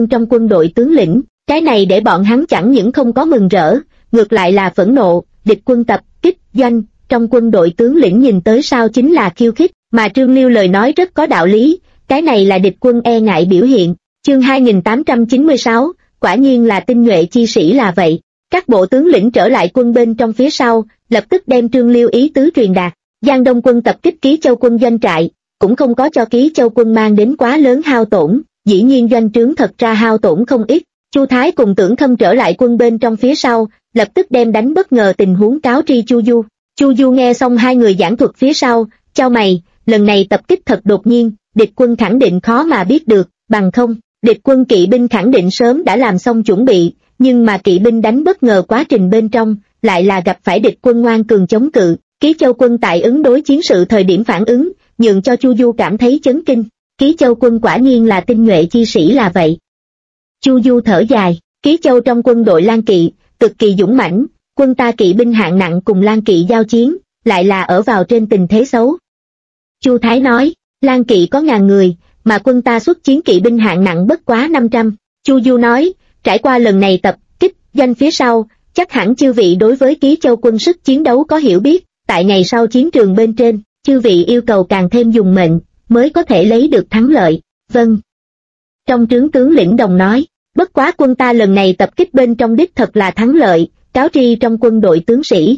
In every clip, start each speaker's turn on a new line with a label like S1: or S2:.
S1: trong quân đội tướng lĩnh. Cái này để bọn hắn chẳng những không có mừng rỡ, ngược lại là phẫn nộ. Địch quân tập kích doanh, trong quân đội tướng lĩnh nhìn tới sau chính là khiêu khích, mà Trương Liêu lời nói rất có đạo lý, cái này là địch quân e ngại biểu hiện. Chương 2896, quả nhiên là tinh nhuệ chi sĩ là vậy. Các bộ tướng lĩnh trở lại quân bên trong phía sau, lập tức đem Trương Liêu ý tứ truyền đạt. Giang Đông quân tập kích Ký Châu quân doanh trại, cũng không có cho Ký Châu quân mang đến quá lớn hao tổn, dĩ nhiên doanh trướng thật ra hao tổn không ít. Chu Thái cùng Tưởng Khâm trở lại quân bên trong phía sau, lập tức đem đánh bất ngờ tình huống cáo tri Chu Du. Chu Du nghe xong hai người giảng thuật phía sau, chau mày, lần này tập kích thật đột nhiên, địch quân khẳng định khó mà biết được, bằng không, địch quân kỵ binh khẳng định sớm đã làm xong chuẩn bị, nhưng mà kỵ binh đánh bất ngờ quá trình bên trong, lại là gặp phải địch quân ngoan cường chống cự. Ký Châu quân tại ứng đối chiến sự thời điểm phản ứng, nhường cho Chu Du cảm thấy chấn kinh. Ký Châu quân quả nhiên là tinh nhuệ chi sĩ là vậy. Chu Du thở dài, Ký Châu trong quân đội Lan Kỵ, cực kỳ dũng mãnh, quân ta kỵ binh hạng nặng cùng Lan Kỵ giao chiến, lại là ở vào trên tình thế xấu. Chu Thái nói, Lan Kỵ có 1000 người, mà quân ta xuất chiến kỵ binh hạng nặng bất quá 500. Chu Du nói, trải qua lần này tập kích doanh phía sau, chắc hẳn chư vị đối với Ký Châu quân sức chiến đấu có hiểu biết, tại ngày sau chiến trường bên trên, chư vị yêu cầu càng thêm dùng mệnh, mới có thể lấy được thắng lợi. Vâng. Trong trướng tướng lĩnh đồng nói, bất quá quân ta lần này tập kích bên trong đích thật là thắng lợi, cáo tri trong quân đội tướng sĩ.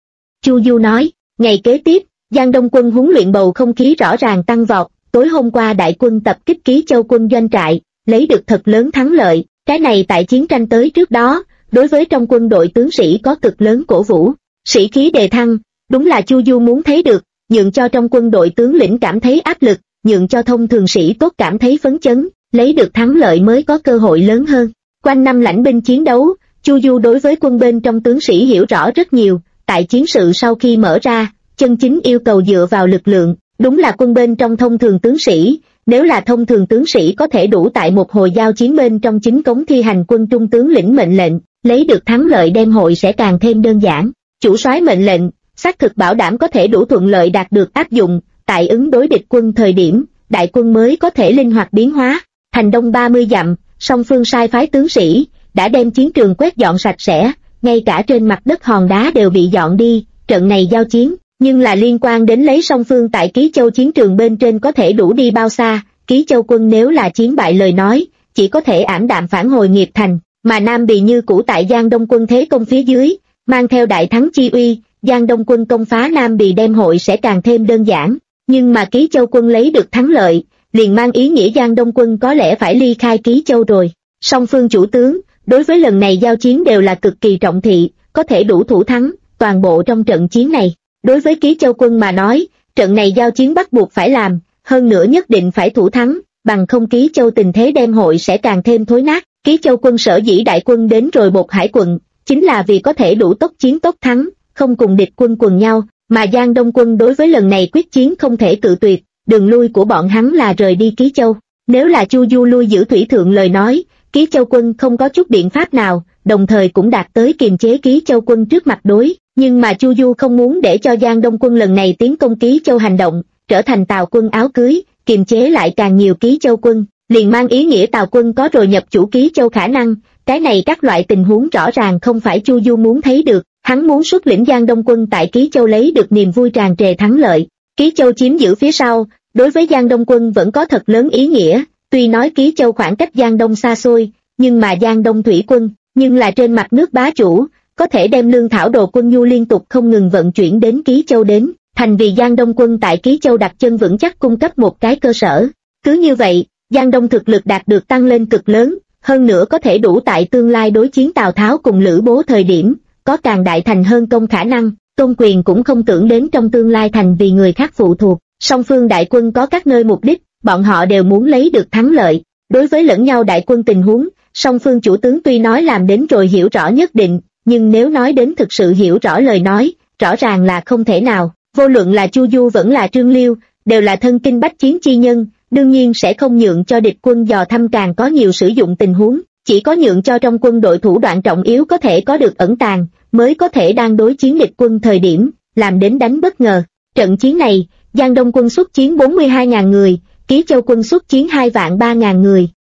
S1: Chu Du nói, ngày kế tiếp, Giang Đông quân huấn luyện bầu không khí rõ ràng tăng vọt, tối hôm qua đại quân tập kích Ký Châu quân doanh trại, lấy được thật lớn thắng lợi, cái này tại chiến tranh tới trước đó, đối với trong quân đội tướng sĩ có cực lớn cổ vũ, sĩ khí đề thăng, đúng là Chu Du muốn thấy được, nhượng cho trong quân đội tướng lĩnh cảm thấy áp lực, nhượng cho thông thường sĩ tốt cảm thấy phấn chấn, lấy được thắng lợi mới có cơ hội lớn hơn. Quanh năm lãnh binh chiến đấu, Chu Du đối với quân bên trong tướng sĩ hiểu rõ rất nhiều, tại chiến sự sau khi mở ra, chân chính yêu cầu dựa vào lực lượng, đúng là quân bên trong thông thường tướng sĩ, nếu là thông thường tướng sĩ có thể đủ tại một hồi giao chiến bên trong chính cống thi hành quân trung tướng lĩnh mệnh lệnh, lấy được thắng lợi đem hội sẽ càng thêm đơn giản. Chủ soái mệnh lệnh, xác thực bảo đảm có thể đủ thuận lợi đạt được áp dụng, tại ứng đối địch quân thời điểm, đại quân mới có thể linh hoạt biến hóa. Thành đông 30 dặm, song phương sai phái tướng sĩ, đã đem chiến trường quét dọn sạch sẽ, ngay cả trên mặt đất hòn đá đều bị dọn đi, trận này giao chiến, nhưng là liên quan đến lấy song phương tại Ký Châu chiến trường bên trên có thể đủ đi bao xa, Ký Châu quân nếu là chiến bại lời nói, chỉ có thể ảm đạm phản hồi nghiệp thành, mà Nam Bì như cũ tại Giang Đông quân thế công phía dưới, mang theo đại thắng chi uy, Giang Đông quân công phá Nam Bì đem hội sẽ càng thêm đơn giản, nhưng mà Ký Châu quân lấy được thắng lợi, liền mang ý nghĩa Giang Đông quân có lẽ phải ly khai Ký Châu rồi. Song phương chủ tướng, đối với lần này giao chiến đều là cực kỳ trọng thị, có thể đủ thủ thắng, toàn bộ trong trận chiến này. Đối với Ký Châu quân mà nói, trận này giao chiến bắt buộc phải làm, hơn nữa nhất định phải thủ thắng, bằng không Ký Châu tình thế đem hội sẽ càng thêm thối nát. Ký Châu quân sở dĩ đại quân đến rồi Bột Hải quận, chính là vì có thể đủ tốc chiến tốc thắng, không cùng địch quân quần nhau, mà Giang Đông quân đối với lần này quyết chiến không thể cự tuyệt, đường lui của bọn hắn là rời đi Ký Châu. Nếu là Chu Du lui giữ thủy thượng lời nói, Ký Châu quân không có chút biện pháp nào, đồng thời cũng đạt tới kiềm chế Ký Châu quân trước mặt đối, nhưng mà Chu Du không muốn để cho Giang Đông quân lần này tiến công Ký Châu hành động, trở thành Tào quân áo cưới, kiềm chế lại càng nhiều Ký Châu quân, liền mang ý nghĩa Tào quân có rồi nhập chủ Ký Châu khả năng, cái này các loại tình huống rõ ràng không phải Chu Du muốn thấy được, hắn muốn xuất lĩnh Giang Đông quân tại Ký Châu lấy được niềm vui tràn trề thắng lợi. Ký Châu chiếm giữ phía sau, đối với Giang Đông quân vẫn có thật lớn ý nghĩa, tuy nói Ký Châu khoảng cách Giang Đông xa xôi, nhưng mà Giang Đông thủy quân, nhưng là trên mặt nước bá chủ, có thể đem lương thảo đồ quân nhu liên tục không ngừng vận chuyển đến Ký Châu đến, thành vì Giang Đông quân tại Ký Châu đặt chân vững chắc cung cấp một cái cơ sở. Cứ như vậy, Giang Đông thực lực đạt được tăng lên cực lớn, hơn nữa có thể đủ tại tương lai đối chiến Tào Tháo cùng Lữ Bố thời điểm, có càng đại thành hơn công khả năng, Tôn Quyền cũng không tưởng đến trong tương lai thành vì người khác phụ thuộc. Song phương đại quân có các nơi mục đích, bọn họ đều muốn lấy được thắng lợi. Đối với lẫn nhau đại quân tình huống, song phương chủ tướng tuy nói làm đến rồi hiểu rõ nhất định, nhưng nếu nói đến thực sự hiểu rõ lời nói, rõ ràng là không thể nào. Vô luận là Chu Du vẫn là Trương Liêu, đều là thân kinh bách chiến chi nhân, đương nhiên sẽ không nhượng cho địch quân dò thăm càng có nhiều sử dụng tình huống, chỉ có nhượng cho trong quân đội thủ đoạn trọng yếu có thể có được ẩn tàng, mới có thể đang đối chiến địch quân thời điểm, làm đến đánh bất ngờ. Trận chiến này, Giang Đông quân xuất chiến 42.000 người, Ký Châu quân xuất chiến 2.300.000 người,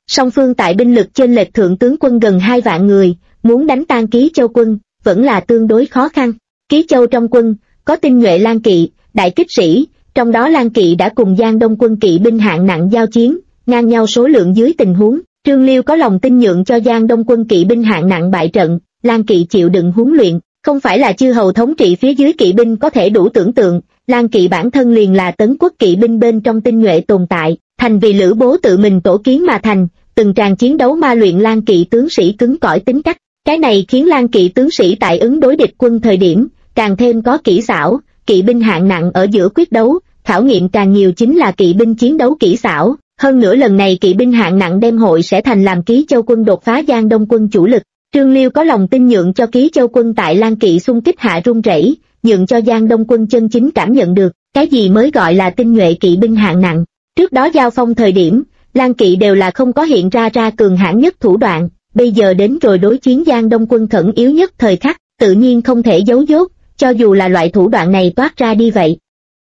S1: Song phương tại binh lực chênh lệch thượng tướng quân gần 2 vạn người, muốn đánh tan Ký Châu quân, vẫn là tương đối khó khăn. Ký Châu trong quân, có tinh nhuệ Lang Kỵ, đại kích sĩ, trong đó Lang Kỵ đã cùng Giang Đông quân kỵ binh hạng nặng giao chiến, ngang nhau số lượng dưới tình huống, Trương Liêu có lòng tin nhượng cho Giang Đông quân kỵ binh hạng nặng bại trận, Lang Kỵ chịu đựng huấn luyện, không phải là chư hầu thống trị phía dưới kỵ binh có thể đủ tưởng tượng, Lang Kỵ bản thân liền là tấn quốc kỵ binh bên trong tinh nhuệ tồn tại, thành vì Lữ Bố tự mình tổ kiến mà thành, từng tràng chiến đấu ma luyện Lang Kỵ tướng sĩ cứng cỏi tính cách, cái này khiến Lang Kỵ tướng sĩ tại ứng đối địch quân thời điểm, càng thêm có kỹ xảo, kỵ binh hạng nặng ở giữa quyết đấu, khảo nghiệm càng nhiều chính là kỵ binh chiến đấu kỹ xảo, hơn nữa lần này kỵ binh hạng nặng đem hội sẽ thành làm Ký Châu quân đột phá Giang Đông quân chủ lực. Trương Liêu có lòng tin nhượng cho Ký Châu quân tại Lang Kỵ xung kích hạ run rẩy, nhượng cho Giang Đông quân chân chính cảm nhận được, cái gì mới gọi là tinh nhuệ kỵ binh hạng nặng. Trước đó giao phong thời điểm, Lang Kỵ đều là không có hiện ra cường hãn nhất thủ đoạn, bây giờ đến rồi đối chiến Giang Đông quân khẩn yếu nhất thời khắc, tự nhiên không thể giấu dốt, cho dù là loại thủ đoạn này toát ra đi vậy.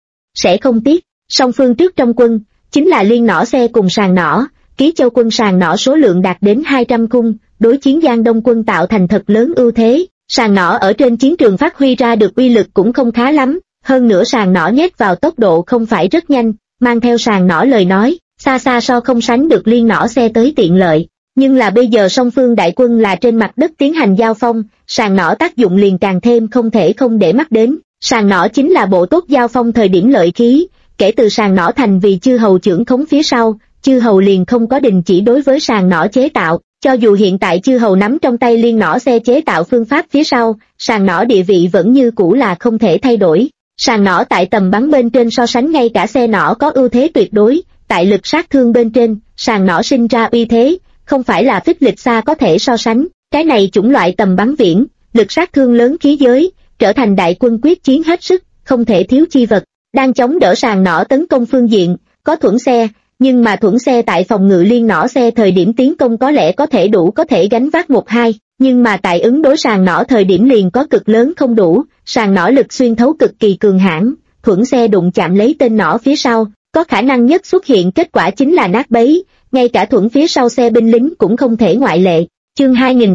S1: Sẽ không tiếc, song phương trước trong quân, chính là liên nỏ xe cùng sàng nỏ, Ký Châu quân sàng nỏ số lượng đạt đến 200 cung, đối chiến Giang Đông quân tạo thành thật lớn ưu thế, sàng nỏ ở trên chiến trường phát huy ra được uy lực cũng không khá lắm, hơn nữa sàng nỏ nhét vào tốc độ không phải rất nhanh, mang theo sàng nỏ lời nói, xa xa so không sánh được liên nỏ xe tới tiện lợi. Nhưng là bây giờ song phương đại quân là trên mặt đất tiến hành giao phong, sàng nỏ tác dụng liền càng thêm không thể không để mắt đến, sàng nỏ chính là bộ tốt giao phong thời điểm lợi khí, kể từ sàng nỏ thành vì chư hầu trưởng khống phía sau, chư hầu liền không có đình chỉ đối với sàng nỏ chế tạo, cho dù hiện tại chư hầu nắm trong tay liên nỏ xe chế tạo phương pháp phía sau, sàng nỏ địa vị vẫn như cũ là không thể thay đổi. Sàng nỏ tại tầm bắn bên trên so sánh ngay cả xe nỏ có ưu thế tuyệt đối, tại lực sát thương bên trên, sàng nỏ sinh ra uy thế, không phải là phích lịch xa có thể so sánh, cái này chủng loại tầm bắn viễn, lực sát thương lớn khí giới, trở thành đại quân quyết chiến hết sức, không thể thiếu chi vật, đang chống đỡ sàng nỏ tấn công phương diện, có thuẫn xe, nhưng mà thuẫn xe tại phòng ngự liên nỏ xe thời điểm tiến công có lẽ có thể đủ có thể gánh vác 1-2, nhưng mà tại ứng đối sàng nỏ thời điểm liền có cực lớn không đủ, sàng nỏ lực xuyên thấu cực kỳ cường hãn, thuẫn xe đụng chạm lấy tên nỏ phía sau, có khả năng nhất xuất hiện kết quả chính là nát bấy, ngay cả thuẫn phía sau xe binh lính cũng không thể ngoại lệ. Chương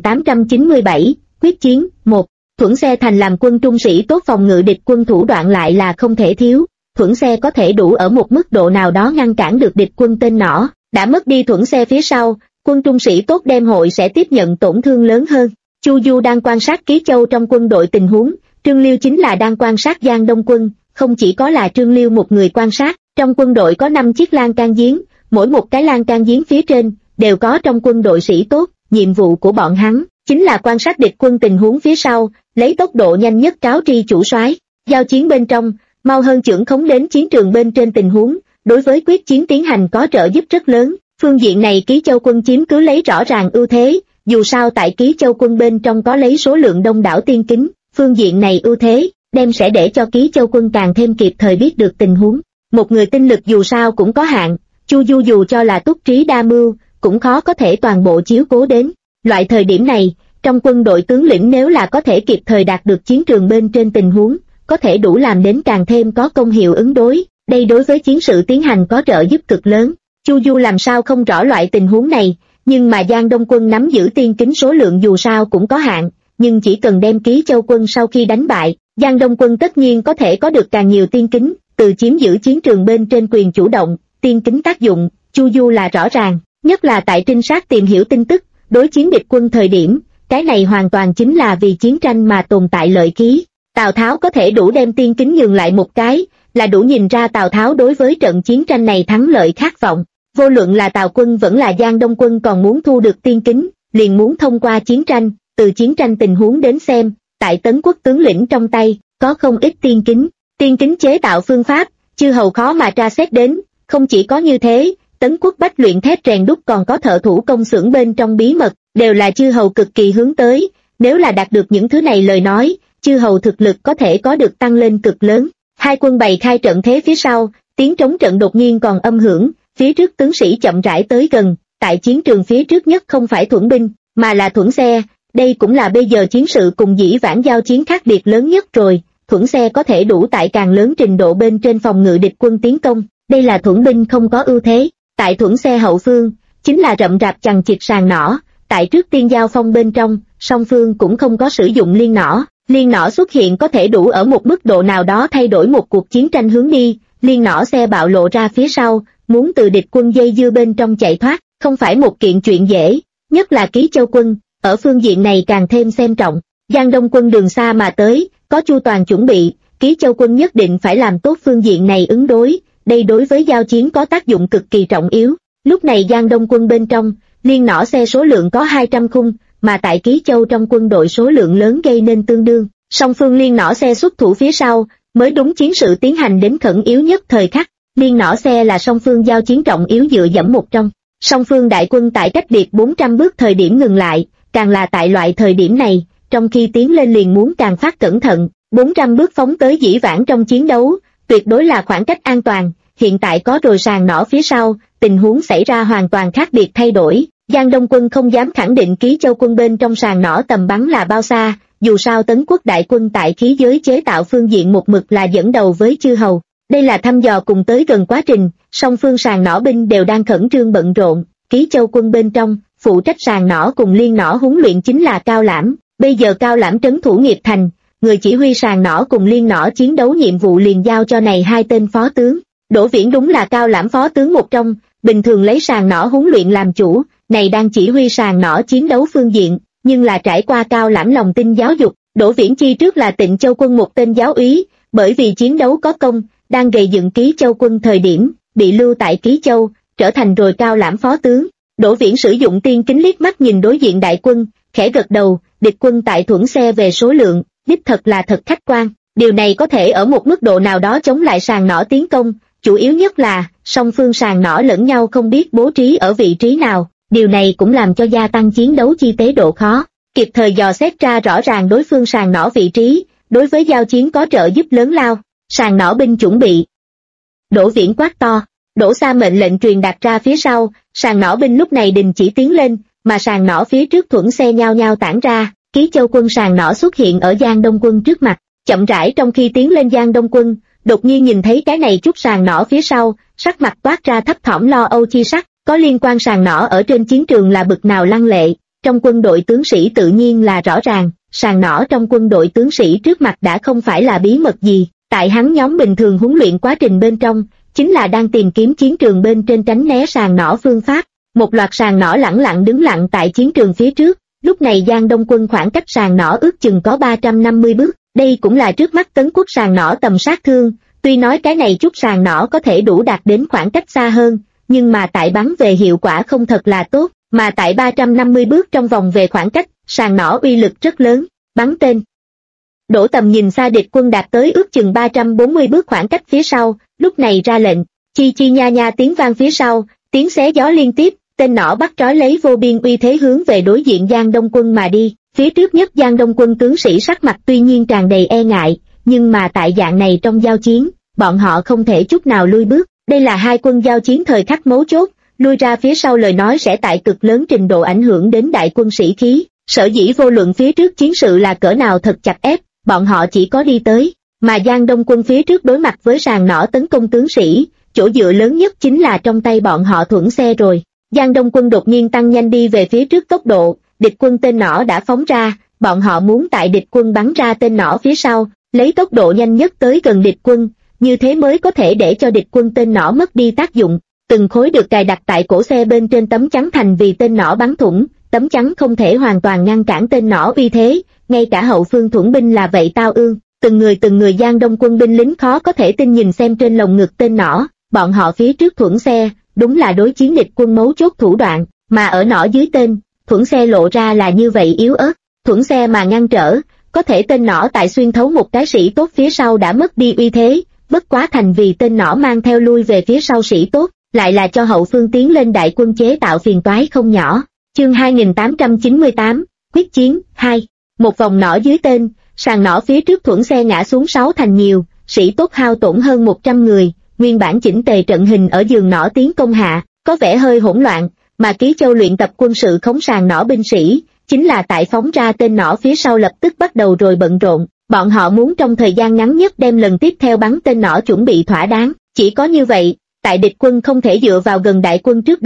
S1: 2897, quyết chiến, 1. Thuẫn xe thành làm quân trung sĩ tốt phòng ngự địch quân thủ đoạn lại là không thể thiếu, thuẫn xe có thể đủ ở một mức độ nào đó ngăn cản được địch quân tên nỏ, đã mất đi thuẫn xe phía sau, quân trung sĩ tốt đem hội sẽ tiếp nhận tổn thương lớn hơn. Chu Du đang quan sát Ký Châu trong quân đội tình huống, Trương Liêu chính là đang quan sát Giang Đông quân, không chỉ có là Trương Liêu một người quan sát, trong quân đội có 5 chiếc lan can giếng, mỗi một cái lan can giếng phía trên, đều có trong quân đội sĩ tốt, nhiệm vụ của bọn hắn, chính là quan sát địch quân tình huống phía sau, lấy tốc độ nhanh nhất cáo tri chủ soái. Giao chiến bên trong, mau hơn chưởng khống đến chiến trường bên trên tình huống, đối với quyết chiến tiến hành có trợ giúp rất lớn, phương diện này Ký Châu quân chiếm cứ lấy rõ ràng ưu thế, dù sao tại Ký Châu quân bên trong có lấy số lượng đông đảo tiên kính, phương diện này ưu thế, đem sẽ để cho Ký Châu quân càng thêm kịp thời biết được tình huống. Một người tinh lực dù sao cũng có hạn, Chu Du dù cho là túc trí đa mưu, cũng khó có thể toàn bộ chiếu cố đến. Loại thời điểm này, trong quân đội tướng lĩnh nếu là có thể kịp thời đạt được chiến trường bên trên tình huống, có thể đủ làm đến càng thêm có công hiệu ứng đối, đây đối với chiến sự tiến hành có trợ giúp cực lớn. Chu Du làm sao không rõ loại tình huống này, nhưng mà Giang Đông quân nắm giữ tiên kính số lượng dù sao cũng có hạn, nhưng chỉ cần đem Ký Châu quân sau khi đánh bại, Giang Đông quân tất nhiên có thể có được càng nhiều tiên kính, từ chiếm giữ chiến trường bên trên quyền chủ động, tiên kính tác dụng, Chu Du là rõ ràng, nhất là tại trinh sát tìm hiểu tin tức, đối chiến địch quân thời điểm, cái này hoàn toàn chính là vì chiến tranh mà tồn tại lợi khí. Tào Tháo có thể đủ đem tiên kính nhường lại một cái, là đủ nhìn ra Tào Tháo đối với trận chiến tranh này thắng lợi khát vọng. Vô luận là Tào quân vẫn là Giang Đông quân còn muốn thu được tiên kính, liền muốn thông qua chiến tranh, từ chiến tranh tình huống đến xem, tại Tấn quốc tướng lĩnh trong tay, có không ít tiên kính. Tiên kính chế tạo phương pháp, chư hầu khó mà tra xét đến, không chỉ có như thế, Tấn quốc bách luyện thép rèn đúc còn có thợ thủ công xưởng bên trong bí mật, đều là chư hầu cực kỳ hướng tới, nếu là đạt được những thứ này lời nói, chư hầu thực lực có thể có được tăng lên cực lớn. Hai quân bày khai trận thế phía sau, tiếng trống trận đột nhiên còn âm hưởng, phía trước tướng sĩ chậm rãi tới gần, tại chiến trường phía trước nhất không phải thuẫn binh, mà là thuẫn xe, đây cũng là bây giờ chiến sự cùng dĩ vãng giao chiến khác biệt lớn nhất rồi, thuẫn xe có thể đủ tại càng lớn trình độ bên trên phòng ngự địch quân tiến công, đây là thuẫn binh không có ưu thế, tại thuẫn xe hậu phương, chính là rậm rạp chằng chịt sàng nỏ. Tại trước tiên giao phong bên trong, song phương cũng không có sử dụng liên nỏ. Liên nỏ xuất hiện có thể đủ ở một mức độ nào đó thay đổi một cuộc chiến tranh hướng đi. Liên nỏ xe bạo lộ ra phía sau, muốn từ địch quân dây dưa bên trong chạy thoát, không phải một kiện chuyện dễ, nhất là Ký Châu quân, ở phương diện này càng thêm xem trọng. Giang Đông quân đường xa mà tới, có chu toàn chuẩn bị, Ký Châu quân nhất định phải làm tốt phương diện này ứng đối, đây đối với giao chiến có tác dụng cực kỳ trọng yếu. Lúc này Giang Đông quân bên trong, liên nỏ xe số lượng có 200 khung, mà tại Ký Châu trong quân đội số lượng lớn gây nên tương đương. Song phương liên nỏ xe xuất thủ phía sau, mới đúng chiến sự tiến hành đến khẩn yếu nhất thời khắc. Liên nỏ xe là song phương giao chiến trọng yếu dựa dẫm một trong. Song phương đại quân tại cách biệt 400 bước thời điểm ngừng lại, càng là tại loại thời điểm này, trong khi tiến lên liền muốn càng phát cẩn thận. 400 bước phóng tới dĩ vãng trong chiến đấu, tuyệt đối là khoảng cách an toàn. Hiện tại có rồi sàng nỏ phía sau, tình huống xảy ra hoàn toàn khác biệt thay đổi. Giang Đông quân không dám khẳng định Ký Châu quân bên trong sàng nỏ tầm bắn là bao xa, dù sao Tấn Quốc đại quân tại khí giới chế tạo phương diện một mực là dẫn đầu với chư hầu. Đây là thăm dò cùng tới gần quá trình, song phương sàng nỏ binh đều đang khẩn trương bận rộn. Ký Châu quân bên trong, phụ trách sàng nỏ cùng liên nỏ huấn luyện chính là Cao Lãm. Bây giờ Cao Lãm trấn thủ Nghiệp Thành, người chỉ huy sàng nỏ cùng liên nỏ chiến đấu nhiệm vụ liền giao cho này hai tên phó tướng. Đỗ Viễn đúng là Cao Lãm phó tướng một trong, bình thường lấy sàng nỏ huấn luyện làm chủ, này đang chỉ huy sàng nỏ chiến đấu phương diện, nhưng là trải qua Cao Lãm lòng tin giáo dục. Đỗ Viễn chi trước là Tịnh Châu quân một tên giáo úy, bởi vì chiến đấu có công, đang gầy dựng Ký Châu quân thời điểm, bị lưu tại Ký Châu, trở thành rồi Cao Lãm phó tướng. Đỗ Viễn sử dụng tiên kính liếc mắt nhìn đối diện đại quân, khẽ gật đầu, địch quân tại Thuẫn xe về số lượng, đích thật là thật khách quan. Điều này có thể ở một mức độ nào đó chống lại sàng nỏ tiến công, chủ yếu nhất là, song phương sàng nỏ lẫn nhau không biết bố trí ở vị trí nào, điều này cũng làm cho gia tăng chiến đấu chi tế độ khó. Kịp thời dò xét ra rõ ràng đối phương sàng nỏ vị trí, đối với giao chiến có trợ giúp lớn lao. Sàng nỏ binh chuẩn bị. Đỗ Viễn quát to, Đỗ Sa mệnh lệnh truyền đạt ra phía sau, sàng nỏ binh lúc này đình chỉ tiến lên, mà sàng nỏ phía trước Thuẫn xe nhao nhao tản ra. Ký Châu quân sàng nỏ xuất hiện ở Giang Đông quân trước mặt, chậm rãi trong khi tiến lên Giang Đông quân, đột nhiên nhìn thấy cái này chút sàng nỏ phía sau, sắc mặt toát ra thấp thỏm lo âu chi sắc, có liên quan sàng nỏ ở trên chiến trường là bực nào lăng lệ, trong quân đội tướng sĩ tự nhiên là rõ ràng, sàng nỏ trong quân đội tướng sĩ trước mặt đã không phải là bí mật gì, tại hắn nhóm bình thường huấn luyện quá trình bên trong, chính là đang tìm kiếm chiến trường bên trên tránh né sàng nỏ phương pháp. Một loạt sàng nỏ lẳng lặng đứng lặng tại chiến trường phía trước, lúc này Giang Đông quân khoảng cách sàng nỏ ước chừng có 350 bước, đây cũng là trước mắt Tấn Quốc sàng nỏ tầm sát thương, tuy nói cái này chút sàng nỏ có thể đủ đạt đến khoảng cách xa hơn, nhưng mà tại bắn về hiệu quả không thật là tốt, mà tại 350 bước trong vòng về khoảng cách, sàng nỏ uy lực rất lớn, bắn tên. Đỗ Tầm nhìn xa địch quân đạt tới ước chừng 340 bước khoảng cách phía sau, lúc này ra lệnh, chi chi nha nha tiếng vang phía sau, tiếng xé gió liên tiếp, tên nỏ bắt trói lấy vô biên uy thế hướng về đối diện Giang Đông quân mà đi. Phía trước nhất Giang Đông quân tướng sĩ sắc mặt tuy nhiên tràn đầy e ngại, nhưng mà tại dạng này trong giao chiến, bọn họ không thể chút nào lui bước. Đây là hai quân giao chiến thời khắc mấu chốt, lui ra phía sau lời nói sẽ tại cực lớn trình độ ảnh hưởng đến đại quân sĩ khí. Sở dĩ vô luận phía trước chiến sự là cỡ nào thật chặt ép, bọn họ chỉ có đi tới, mà Giang Đông quân phía trước đối mặt với sàng nỏ tấn công tướng sĩ, chỗ dựa lớn nhất chính là trong tay bọn họ Thuẫn xe rồi. Giang Đông quân đột nhiên tăng nhanh đi về phía trước tốc độ, địch quân tên nỏ đã phóng ra, bọn họ muốn tại địch quân bắn ra tên nỏ phía sau, lấy tốc độ nhanh nhất tới gần địch quân, như thế mới có thể để cho địch quân tên nỏ mất đi tác dụng. Từng khối được cài đặt tại cổ xe bên trên tấm chắn thành vì tên nỏ bắn thủng, tấm chắn không thể hoàn toàn ngăn cản tên nỏ uy thế, ngay cả hậu phương Thuẫn binh là vậy tao ương. Từng người Giang Đông quân binh lính khó có thể tin nhìn xem trên lồng ngực tên nỏ, bọn họ phía trước Thuẫn xe, đúng là đối chiến địch quân mấu chốt thủ đoạn, mà ở nỏ dưới tên, Thuẫn xe lộ ra là như vậy yếu ớt. Thuẫn xe mà ngăn trở, có thể tên nỏ tại xuyên thấu một cái sĩ tốt phía sau đã mất đi uy thế, bất quá thành vì tên nỏ mang theo lui về phía sau sĩ tốt, lại là cho hậu phương tiến lên đại quân chế tạo phiền toái không nhỏ. Chương 2898, quyết chiến 2. Một vòng nỏ dưới tên, sàng nỏ phía trước Thuẫn xe ngã xuống 6 thành nhiều, sĩ tốt hao tổn hơn 100 người, nguyên bản chỉnh tề trận hình ở giường nỏ tiến công hạ, có vẻ hơi hỗn loạn, mà Ký Châu luyện tập quân sự khống sàng nỏ binh sĩ, chính là tại phóng ra tên nỏ phía sau lập tức bắt đầu rồi bận rộn, bọn họ muốn trong thời gian ngắn nhất đem lần tiếp theo bắn tên nỏ chuẩn bị thỏa đáng, chỉ có như vậy, tại địch quân không thể dựa vào gần đại quân trước đó,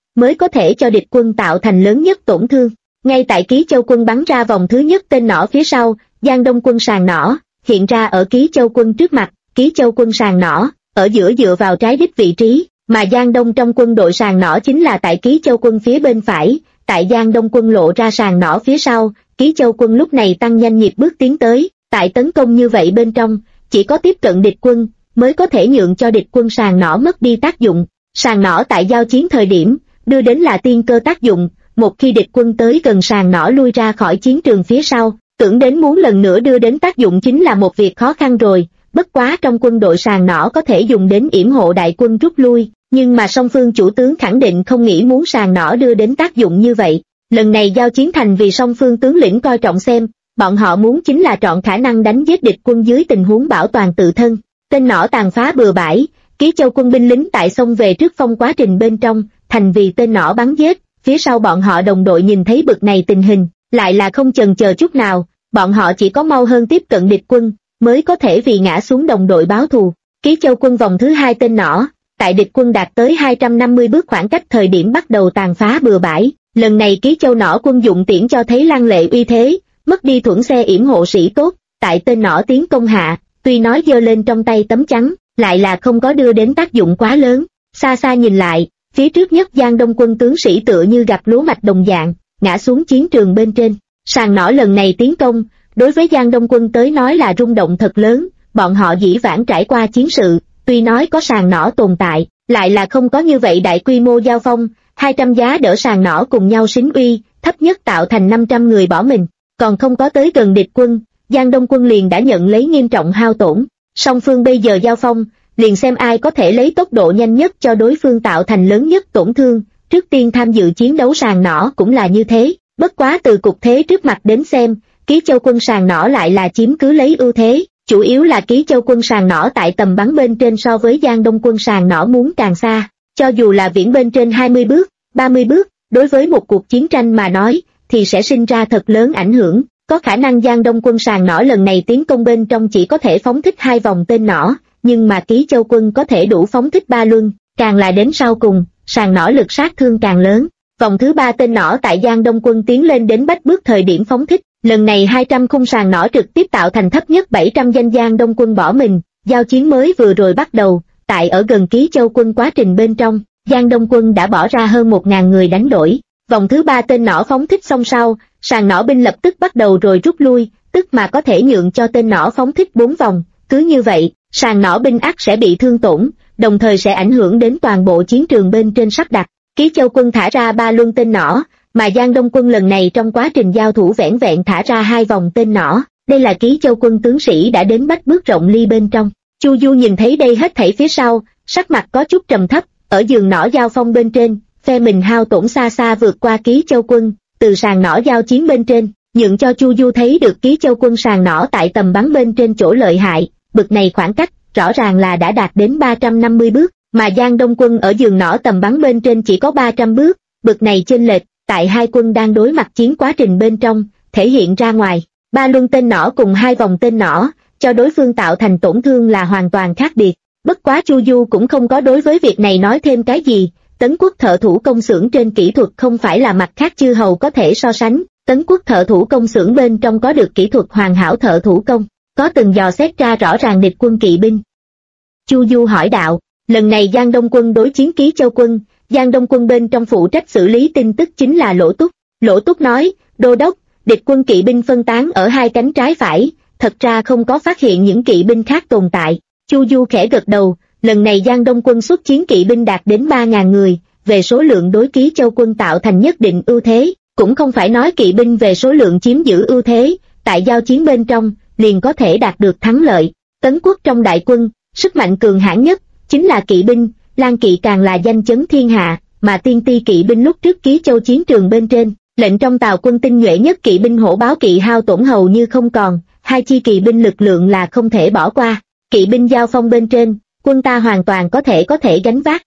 S1: mới có thể cho địch quân tạo thành lớn nhất tổn thương. Ngay tại Ký Châu quân bắn ra vòng thứ nhất tên nỏ phía sau, Giang Đông quân sàng nỏ hiện ra ở Ký Châu quân trước mặt. Ký Châu quân sàng nỏ ở giữa dựa vào trái đích vị trí, mà Giang Đông trong quân đội sàng nỏ chính là tại Ký Châu quân phía bên phải. Tại Giang Đông quân lộ ra sàng nỏ phía sau, Ký Châu quân lúc này tăng nhanh nhịp bước tiến tới. Tại tấn công như vậy bên trong, chỉ có tiếp cận địch quân mới có thể nhượng cho địch quân sàng nỏ mất đi tác dụng. Sàng nỏ tại giao chiến thời điểm đưa đến là tiên cơ tác dụng, một khi địch quân tới gần sàng nỏ lui ra khỏi chiến trường phía sau, tưởng đến muốn lần nữa đưa đến tác dụng chính là một việc khó khăn rồi. Bất quá trong quân đội sàng nỏ có thể dùng đến yểm hộ đại quân rút lui, nhưng mà song phương chủ tướng khẳng định không nghĩ muốn sàng nỏ đưa đến tác dụng như vậy. Lần này giao chiến thành vì song phương tướng lĩnh coi trọng xem, bọn họ muốn chính là trọn khả năng đánh giết địch quân dưới tình huống bảo toàn tự thân. Tên nỏ tàn phá bừa bãi, Ký Châu quân binh lính tại sông về trước phong quá trình bên trong, thành vì tên nỏ bắn giết. Phía sau bọn họ đồng đội nhìn thấy bực này tình hình, lại là không chần chờ chút nào, bọn họ chỉ có mau hơn tiếp cận địch quân, mới có thể vì ngã xuống đồng đội báo thù. Ký Châu quân vòng thứ hai tên nỏ, tại địch quân đạt tới 250 bước khoảng cách thời điểm bắt đầu tàn phá bừa bãi. Lần này Ký Châu nỏ quân dụng tiễn cho thấy lăng lệ uy thế, mất đi thuẫn xe yểm hộ sĩ tốt. Tại tên nỏ tiến công hạ, tuy nói giơ lên trong tay tấm chắn, lại là không có đưa đến tác dụng quá lớn. Xa xa nhìn lại, phía trước nhất Giang Đông quân tướng sĩ tựa như gặp lúa mạch đồng dạng, ngã xuống chiến trường bên trên. Sàng nỏ lần này tiến công, đối với Giang Đông quân tới nói là rung động thật lớn. Bọn họ dĩ vãng trải qua chiến sự, tuy nói có sàng nỏ tồn tại, lại là không có như vậy đại quy mô giao phong. 200 giá đỡ sàng nỏ cùng nhau xính uy, thấp nhất tạo thành 500 người bỏ mình, còn không có tới gần địch quân, Giang Đông quân liền đã nhận lấy nghiêm trọng hao tổn. Song phương bây giờ giao phong, liền xem ai có thể lấy tốc độ nhanh nhất cho đối phương tạo thành lớn nhất tổn thương. Trước tiên tham dự chiến đấu sàng nỏ cũng là như thế, bất quá từ cục thế trước mặt đến xem, Ký Châu quân sàng nỏ lại là chiếm cứ lấy ưu thế, chủ yếu là Ký Châu quân sàng nỏ tại tầm bắn bên trên so với Giang Đông quân sàng nỏ muốn càng xa, cho dù là viễn bên trên 20 bước, 30 bước, đối với một cuộc chiến tranh mà nói, thì sẽ sinh ra thật lớn ảnh hưởng. Có khả năng Giang Đông quân sàng nỏ lần này tiến công bên trong chỉ có thể phóng thích 2 vòng tên nỏ, nhưng mà Ký Châu quân có thể đủ phóng thích 3 luân, càng là đến sau cùng, sàng nỏ lực sát thương càng lớn. Vòng thứ 3 tên nỏ tại Giang Đông quân tiến lên đến bách bước thời điểm phóng thích, lần này 200 khung sàng nỏ trực tiếp tạo thành thấp nhất 700 danh Giang Đông quân bỏ mình. Giao chiến mới vừa rồi bắt đầu, tại ở gần Ký Châu quân quá trình bên trong, Giang Đông quân đã bỏ ra hơn 1000 người đánh đổi. Vòng thứ 3 tên nỏ phóng thích xong sau, sàng nỏ binh lập tức bắt đầu rồi rút lui, tức mà có thể nhượng cho tên nỏ phóng thích 4 vòng. Cứ như vậy, sàng nỏ binh ắt sẽ bị thương tổn, đồng thời sẽ ảnh hưởng đến toàn bộ chiến trường bên trên sắp đặt. Ký Châu quân thả ra 3 luân tên nỏ, mà Giang Đông quân lần này trong quá trình giao thủ vẻn vẹn thả ra 2 vòng tên nỏ. Đây là Ký Châu quân tướng sĩ đã đến bách bước rộng ly bên trong. Chu Du nhìn thấy đây hết thảy phía sau, sắc mặt có chút trầm thấp. Ở giường nỏ giao phong bên trên, phe mình hao tổn xa xa vượt qua Ký Châu quân. Từ sàng nỏ giao chiến bên trên, nhượng cho Chu Du thấy được Ký Châu quân sàng nỏ tại tầm bắn bên trên chỗ lợi hại. Bực này khoảng cách rõ ràng là đã đạt đến 350 bước, mà Giang Đông quân ở giường nỏ tầm bắn bên trên chỉ có 300 bước. Bực này chênh lệch tại hai quân đang đối mặt chiến quá trình bên trong thể hiện ra ngoài. 3 luân tên nỏ cùng 2 vòng tên nỏ cho đối phương tạo thành tổn thương là hoàn toàn khác biệt. Bất quá Chu Du cũng không có đối với việc này nói thêm cái gì. Tấn Quốc thợ thủ công xưởng trên kỹ thuật không phải là mặt khác chư hầu có thể so sánh. Tấn Quốc thợ thủ công xưởng bên trong có được kỹ thuật hoàn hảo thợ thủ công, có từng dò xét ra rõ ràng địch quân kỵ binh. Chu Du hỏi đạo, lần này Giang Đông quân đối chiến Ký Châu quân, Giang Đông quân bên trong phụ trách xử lý tin tức chính là Lỗ Túc. Lỗ Túc nói, đô đốc, địch quân kỵ binh phân tán ở 2 cánh trái phải, thật ra không có phát hiện những kỵ binh khác tồn tại. Chu Du khẽ gật đầu, lần này Giang Đông quân xuất chiến kỵ binh đạt đến 3000 người, về số lượng đối Ký Châu quân tạo thành nhất định ưu thế, cũng không phải nói kỵ binh về số lượng chiếm giữ ưu thế, tại giao chiến bên trong, liền có thể đạt được thắng lợi. Tấn Quốc trong đại quân, sức mạnh cường hãn nhất, chính là kỵ binh, Lan kỵ càng là danh chấn thiên hạ, mà tiên ti kỵ binh lúc trước Ký Châu chiến trường bên trên, lệnh trong tàu quân tinh nhuệ nhất kỵ binh Hổ Báo kỵ hao tổn hầu như không còn, 2 chi kỵ binh lực lượng là không thể bỏ qua. Kỵ binh giao phong bên trên, quân ta hoàn toàn có thể gánh vác.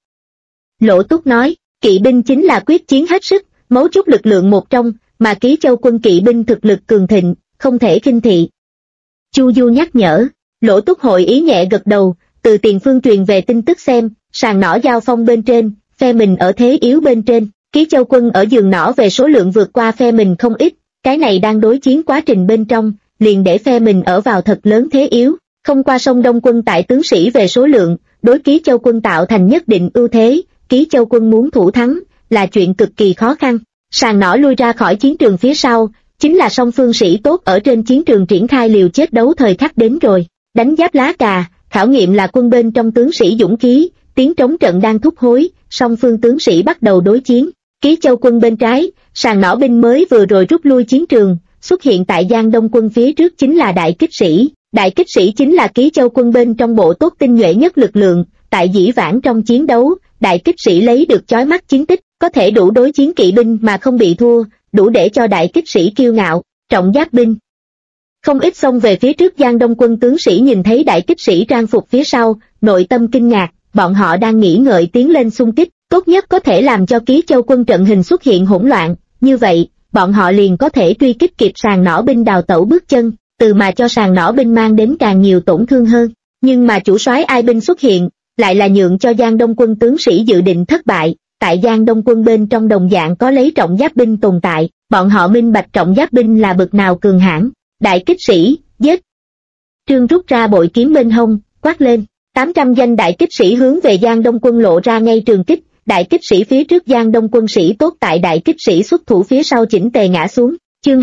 S1: Lỗ Túc nói, kỵ binh chính là quyết chiến hết sức, mấu chốt lực lượng một trong, mà Ký Châu quân kỵ binh thực lực cường thịnh, không thể khinh thị. Chu Du nhắc nhở, Lỗ Túc hội ý nhẹ gật đầu, từ tiền phương truyền về tin tức xem, sàng nỏ giao phong bên trên, phe mình ở thế yếu bên trên. Ký Châu quân ở Giường Nỏ về số lượng vượt qua phe mình không ít, cái này đang đối chiến quá trình bên trong, liền để phe mình ở vào thật lớn thế yếu. Không qua sông Đông quân tại tướng sĩ về số lượng, đối Ký Châu quân tạo thành nhất định ưu thế, Ký Châu quân muốn thủ thắng, là chuyện cực kỳ khó khăn. Sàng Nỏ lui ra khỏi chiến trường phía sau, chính là song phương sĩ tốt ở trên chiến trường triển khai liều chết đấu thời khắc đến rồi. Đánh giáp lá cà, khảo nghiệm là quân bên trong tướng sĩ dũng khí, tiếng trống trận đang thúc hối, song phương tướng sĩ bắt đầu đối chiến. Ký Châu quân bên trái, Sàng Nỏ binh mới vừa rồi rút lui chiến trường, xuất hiện tại Giang Đông quân phía trước chính là Đại Kích Sĩ. Đại Kích Sĩ chính là Ký Châu quân bên trong bộ tốt tinh nhuệ nhất lực lượng, tại dĩ vãng trong chiến đấu, Đại Kích Sĩ lấy được chói mắt chiến tích, có thể đủ đối chiến kỵ binh mà không bị thua, đủ để cho Đại Kích Sĩ kiêu ngạo. Trọng giáp binh không ít xông về phía trước Giang Đông quân tướng sĩ nhìn thấy Đại Kích Sĩ trang phục phía sau, nội tâm kinh ngạc, bọn họ đang nghĩ ngợi tiến lên xung kích, tốt nhất có thể làm cho Ký Châu quân trận hình xuất hiện hỗn loạn, như vậy, bọn họ liền có thể truy kích kịp Sàng Nỏ binh đào tẩu bước chân, từ mà cho Sàng Nỏ binh mang đến càng nhiều tổn thương hơn. Nhưng mà chủ soái Ai binh xuất hiện, lại là nhượng cho Giang Đông quân tướng sĩ dự định thất bại. Tại Giang Đông quân bên trong đồng dạng có lấy trọng giáp binh tồn tại, bọn họ minh bạch trọng giáp binh là bậc nào cường hãn. Đại Kích Sĩ, giết! Trương rút ra bội kiếm bên hông, quát lên, 800 danh Đại Kích Sĩ hướng về Giang Đông quân lộ ra ngay trường kích. Đại Kích Sĩ phía trước Giang Đông quân sĩ tốt tại Đại Kích Sĩ xuất thủ phía sau chỉnh tề ngã xuống. Chương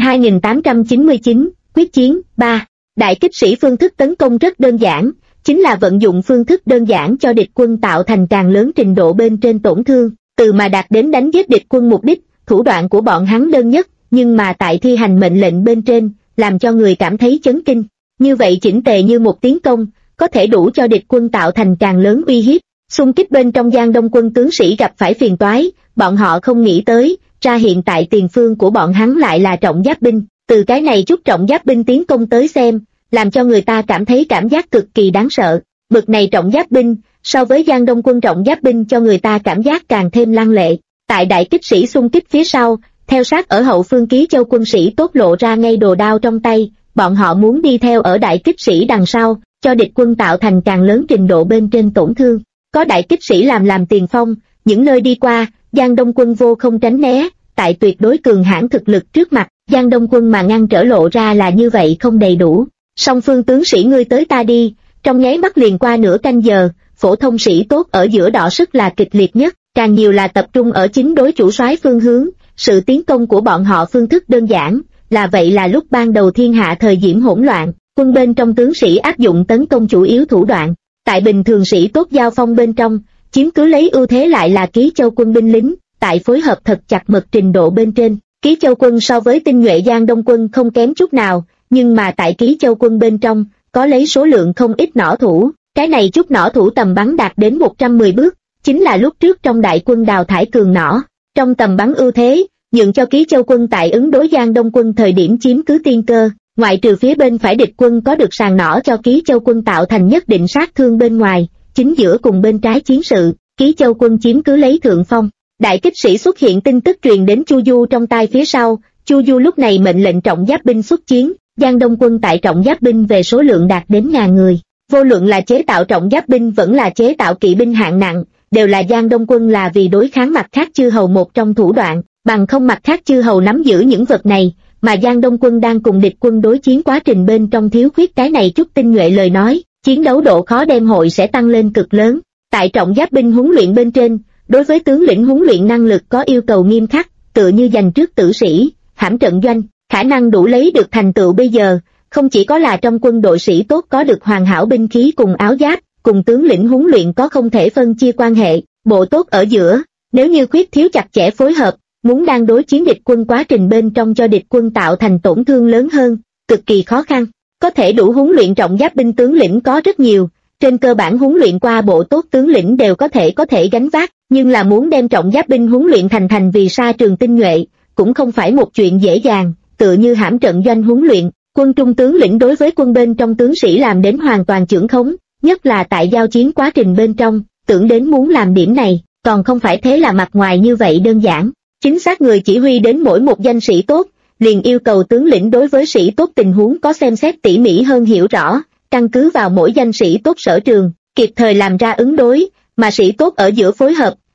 S1: 2899, quyết chiến, 3. Đại Kích Sĩ phương thức tấn công rất đơn giản, chính là vận dụng phương thức đơn giản cho địch quân tạo thành càng lớn trình độ bên trên tổn thương, từ mà đạt đến đánh giết địch quân mục đích. Thủ đoạn của bọn hắn đơn nhất, nhưng mà tại thi hành mệnh lệnh bên trên, làm cho người cảm thấy chấn kinh. Như vậy chỉnh tề như một tiến công, có thể đủ cho địch quân tạo thành càng lớn uy hiếp. Xung kích bên trong Giang Đông quân tướng sĩ gặp phải phiền toái, bọn họ không nghĩ tới, ra hiện tại tiền phương của bọn hắn lại là trọng giáp binh. Từ cái này chút trọng giáp binh tiến công tới xem, làm cho người ta cảm thấy cảm giác cực kỳ đáng sợ. Bực này trọng giáp binh, so với Giang Đông quân trọng giáp binh cho người ta cảm giác càng thêm lăng lệ. Tại Đại Kích Sĩ xung kích phía sau, theo sát ở hậu phương Ký Châu quân sĩ tốt lộ ra ngay đồ đao trong tay, bọn họ muốn đi theo ở Đại Kích Sĩ đằng sau, cho địch quân tạo thành càng lớn trình độ bên trên tổn thương. Có Đại Kích Sĩ làm tiền phong, những nơi đi qua, Giang Đông quân vô không tránh né, tại tuyệt đối cường hãn thực lực trước mặt, Giang Đông quân mà ngăn trở lộ ra là như vậy không đầy đủ. Song phương tướng sĩ ngươi tới ta đi, trong nháy mắt liền qua nửa canh giờ, phổ thông sĩ tốt ở giữa đỏ sức là kịch liệt nhất, càng nhiều là tập trung ở chính đối chủ soái phương hướng. Sự tiến công của bọn họ phương thức đơn giản, là vậy là lúc ban đầu thiên hạ thời diễm hỗn loạn, quân bên trong tướng sĩ áp dụng tấn công chủ yếu thủ đoạn. Tại bình thường sĩ tốt giao phong bên trong, chiếm cứ lấy ưu thế lại là Ký Châu quân binh lính, tại phối hợp thật chặt mật trình độ bên trên. Ký Châu quân so với tinh nhuệ Giang Đông quân không kém chút nào, nhưng mà tại Ký Châu quân bên trong, có lấy số lượng không ít nỏ thủ, cái này chút nỏ thủ tầm bắn đạt đến 110 bước, chính là lúc trước trong đại quân đào thải cường nỏ. Trong tầm bắn ưu thế, nhượng cho Ký Châu quân tại ứng đối Giang Đông quân thời điểm chiếm cứ tiên cơ, ngoại trừ phía bên phải địch quân có được sàng nỏ cho Ký Châu quân tạo thành nhất định sát thương bên ngoài, chính giữa cùng bên trái chiến sự, Ký Châu quân chiếm cứ lấy thượng phong. Đại Kích Sĩ xuất hiện tin tức truyền đến Chu Du trong tai phía sau, Chu Du lúc này mệnh lệnh trọng giáp binh xuất chiến. Giang Đông quân tại trọng giáp binh về số lượng đạt đến 1000 người, vô luận là chế tạo trọng giáp binh vẫn là chế tạo kỵ binh hạng nặng, đều là Giang Đông quân là vì đối kháng mặt khác chư hầu một trong thủ đoạn, bằng không mặt khác chư hầu nắm giữ những vật này, mà Giang Đông quân đang cùng địch quân đối chiến quá trình bên trong thiếu khuyết cái này chút tinh nhuệ lời nói, chiến đấu độ khó đem hội sẽ tăng lên cực lớn. Tại trọng giáp binh huấn luyện bên trên, đối với tướng lĩnh huấn luyện năng lực có yêu cầu nghiêm khắc, tựa như dành trước tử sĩ, hãm trận doanh, khả năng đủ lấy được thành tựu bây giờ, không chỉ có là trong quân đội sĩ tốt có được hoàn hảo binh khí cùng áo giáp, cùng tướng lĩnh huấn luyện có không thể phân chia quan hệ, bộ tốt ở giữa, nếu như khuyết thiếu chặt chẽ phối hợp, muốn đang đối chiến địch quân quá trình bên trong cho địch quân tạo thành tổn thương lớn hơn, cực kỳ khó khăn. Có thể đủ huấn luyện trọng giáp binh tướng lĩnh có rất nhiều, trên cơ bản huấn luyện qua bộ tốt tướng lĩnh đều có thể gánh vác, nhưng là muốn đem trọng giáp binh huấn luyện thành vì sa trường tinh nhuệ, cũng không phải một chuyện dễ dàng, tựa như hãm trận doanh huấn luyện, quân trung tướng lĩnh đối với quân bên trong tướng sĩ làm đến hoàn toàn chưởng khống, nhất là tại giao chiến quá trình bên trong, tưởng đến muốn làm điểm này, còn không phải thế là mặt ngoài như vậy đơn giản. Chính xác người chỉ huy đến mỗi một danh sĩ tốt, liền yêu cầu tướng lĩnh đối với sĩ tốt tình huống có xem xét tỉ mỉ hơn hiểu rõ, căn cứ vào mỗi danh sĩ tốt sở trường, kịp thời làm ra ứng đối, mà sĩ tốt ở giữa phối hợp,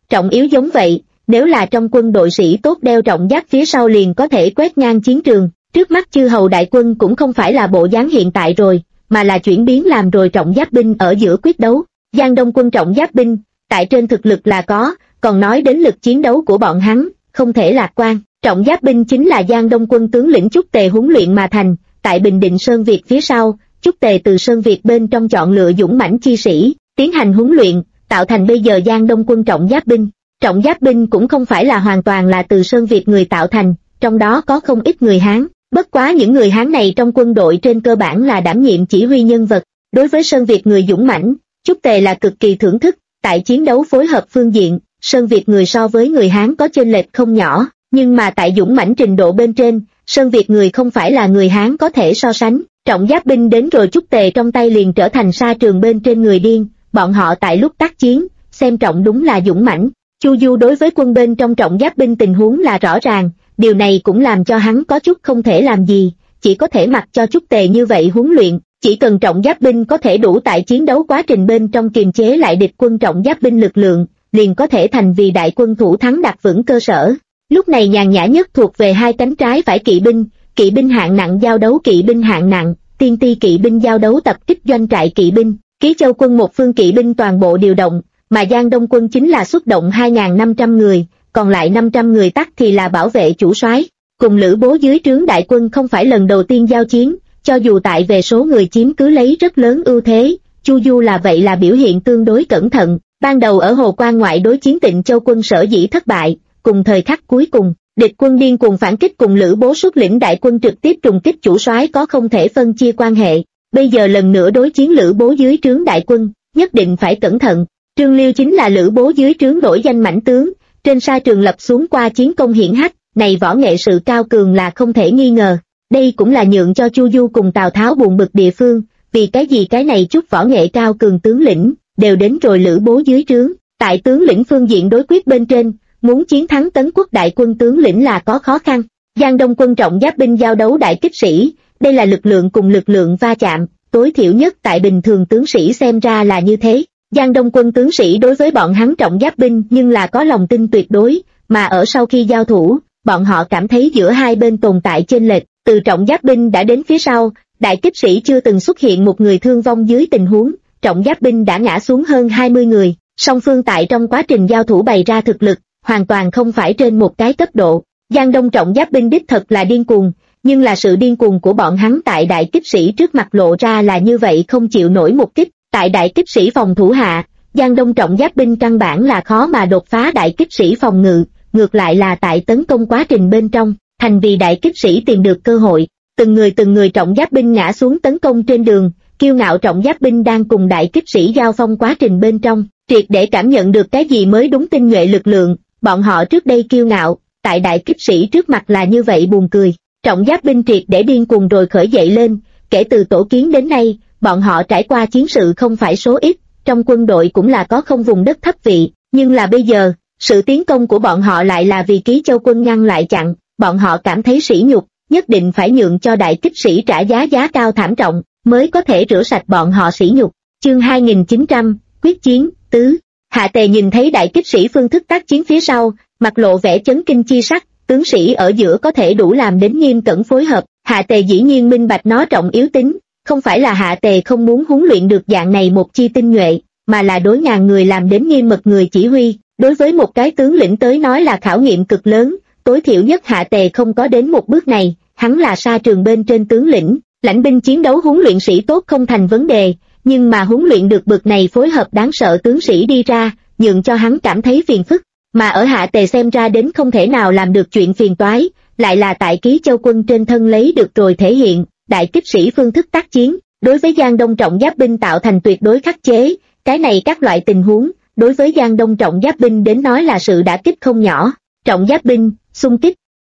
S1: trọng yếu giống vậy, nếu là trong quân đội sĩ tốt đeo trọng giáp phía sau liền có thể quét ngang chiến trường. Trước mắt chư hầu đại quân cũng không phải là bộ dáng hiện tại rồi, mà là chuyển biến làm rồi trọng giáp binh ở giữa quyết đấu. Giang Đông quân trọng giáp binh, tại trên thực lực là có, còn nói đến lực chiến đấu của bọn hắn, không thể lạc quan. Trọng giáp binh chính là Giang Đông quân tướng lĩnh Chúc Tề huấn luyện mà thành, tại Bình Định Sơn Việt phía sau, Chúc Tề từ Sơn Việt bên trong chọn lựa dũng mãnh chi sĩ, tiến hành huấn luyện, tạo thành bây giờ Giang Đông quân trọng giáp binh. Trọng giáp binh cũng không phải là hoàn toàn là từ Sơn Việt người tạo thành, trong đó có không ít người Hán. Bất quá những người Hán này trong quân đội trên cơ bản là đảm nhiệm chỉ huy nhân vật. Đối với Sơn Việt người dũng mãnh, Chúc Tề là cực kỳ thưởng thức. Tại chiến đấu phối hợp phương diện, Sơn Việt người so với người Hán có chênh lệch không nhỏ, nhưng mà tại dũng mãnh trình độ bên trên, Sơn Việt người không phải là người Hán có thể so sánh. Trọng giáp binh đến rồi Chúc Tề trong tay liền trở thành sa trường bên trên người điên, bọn họ tại lúc tác chiến, xem trọng đúng là dũng mãnh. Chu Du đối với quân bên trong trọng giáp binh tình huống là rõ ràng, điều này cũng làm cho hắn có chút không thể làm gì, chỉ có thể mặc cho Chúc Tề như vậy huấn luyện. Chỉ cần trọng giáp binh có thể đủ tại chiến đấu quá trình bên trong kiềm chế lại địch quân trọng giáp binh lực lượng, liền có thể thành vì đại quân thủ thắng đặt vững cơ sở. Lúc này nhàn nhã nhất thuộc về hai cánh trái phải kỵ binh hạng nặng giao đấu kỵ binh hạng nặng, tiên ti kỵ binh giao đấu tập kích doanh trại kỵ binh, Ký Châu quân một phương kỵ binh toàn bộ điều động, mà Giang Đông quân chính là xuất động 2.500 người, còn lại 500 người tắc thì là bảo vệ chủ soái. Cùng Lữ Bố dưới trướng đại quân không phải lần đầu tiên giao chiến, cho dù tại về số người chiếm cứ lấy rất lớn ưu thế, Chu Du là vậy là biểu hiện tương đối cẩn thận. Ban đầu ở Hồ Quan ngoại đối chiến Tịnh Châu quân sở dĩ thất bại, cùng thời khắc cuối cùng, địch quân điên cuồng phản kích cùng Lữ Bố xuất lĩnh đại quân trực tiếp trùng kích chủ soái có không thể phân chia quan hệ. Bây giờ lần nữa đối chiến Lữ Bố dưới trướng đại quân, nhất định phải cẩn thận. Trương Liêu chính là Lữ Bố dưới trướng nổi danh mãnh tướng, trên sa trường lập xuống qua chiến công hiển hách, này võ nghệ sự cao cường là không thể nghi ngờ. Đây cũng là nhượng cho Chu Du cùng Tào Tháo buồn bực địa phương, vì cái gì cái này chút võ nghệ cao cường tướng lĩnh, đều đến rồi Lữ Bố dưới trướng. Tại tướng lĩnh phương diện đối quyết bên trên, muốn chiến thắng Tấn Quốc đại quân tướng lĩnh là có khó khăn. Giang Đông quân trọng giáp binh giao đấu đại kích sĩ, đây là lực lượng cùng lực lượng va chạm, tối thiểu nhất tại bình thường tướng sĩ xem ra là như thế. Giang Đông quân tướng sĩ đối với bọn hắn trọng giáp binh nhưng là có lòng tin tuyệt đối, mà ở sau khi giao thủ, bọn họ cảm thấy giữa hai bên tồn tại chênh lệch, từ trọng giáp binh đã đến phía sau, đại kích sĩ chưa từng xuất hiện một người thương vong dưới tình huống, trọng giáp binh đã ngã xuống hơn 20 người, song phương tại trong quá trình giao thủ bày ra thực lực, hoàn toàn không phải trên một cái cấp độ. Giang Đông trọng giáp binh đích thật là điên cuồng, nhưng là sự điên cuồng của bọn hắn tại đại kích sĩ trước mặt lộ ra là như vậy không chịu nổi một kích. Tại đại kích sĩ phòng thủ hạ, Giang Đông trọng giáp binh căn bản là khó mà đột phá đại kích sĩ phòng ngự, ngược lại là tại tấn công quá trình bên trong, thành vì đại kích sĩ tìm được cơ hội. Từng người trọng giáp binh ngã xuống tấn công trên đường, kiêu ngạo trọng giáp binh đang cùng đại kích sĩ giao phong quá trình bên trong, triệt để cảm nhận được cái gì mới đúng tinh nhuệ lực lượng, bọn họ trước đây kiêu ngạo, tại đại kích sĩ trước mặt là như vậy buồn cười. Trọng giáp binh triệt để điên cuồng rồi khởi dậy lên, kể từ tổ kiến đến nay, bọn họ trải qua chiến sự không phải số ít, trong quân đội cũng là có không vùng đất thấp vị, nhưng là bây giờ, sự tiến công của bọn họ lại là vì Ký Châu quân ngăn lại chặn, bọn họ cảm thấy sỉ nhục, nhất định phải nhượng cho đại kích sĩ trả giá cao thảm trọng, mới có thể rửa sạch bọn họ sỉ nhục. Chương 2900, quyết chiến, tứ. Hạ Tề nhìn thấy đại kích sĩ phương thức tác chiến phía sau, mặt lộ vẻ chấn kinh chi sắc, tướng sĩ ở giữa có thể đủ làm đến nghiêm cẩn phối hợp, Hạ Tề dĩ nhiên minh bạch nó trọng yếu tính, không phải là Hạ Tề không muốn huấn luyện được dạng này một chi tinh nhuệ, mà là đối ngàn người làm đến nghiêm mật người chỉ huy, đối với một cái tướng lĩnh tới nói là khảo nghiệm cực lớn, tối thiểu nhất Hạ Tề không có đến một bước này, hắn là sa trường bên trên tướng lĩnh, lãnh binh chiến đấu huấn luyện sĩ tốt không thành vấn đề, nhưng mà huấn luyện được bực này phối hợp đáng sợ tướng sĩ đi ra, nhượng cho hắn cảm thấy phiền phức, mà ở Hạ Tề xem ra đến không thể nào làm được chuyện phiền toái, lại là tại Ký Châu quân trên thân lấy được rồi thể hiện, đại kích sĩ phương thức tác chiến, đối với Giang Đông trọng giáp binh tạo thành tuyệt đối khắc chế, cái này các loại tình huống, đối với Giang Đông trọng giáp binh đến nói là sự đả kích không nhỏ. Trọng giáp binh, xung kích.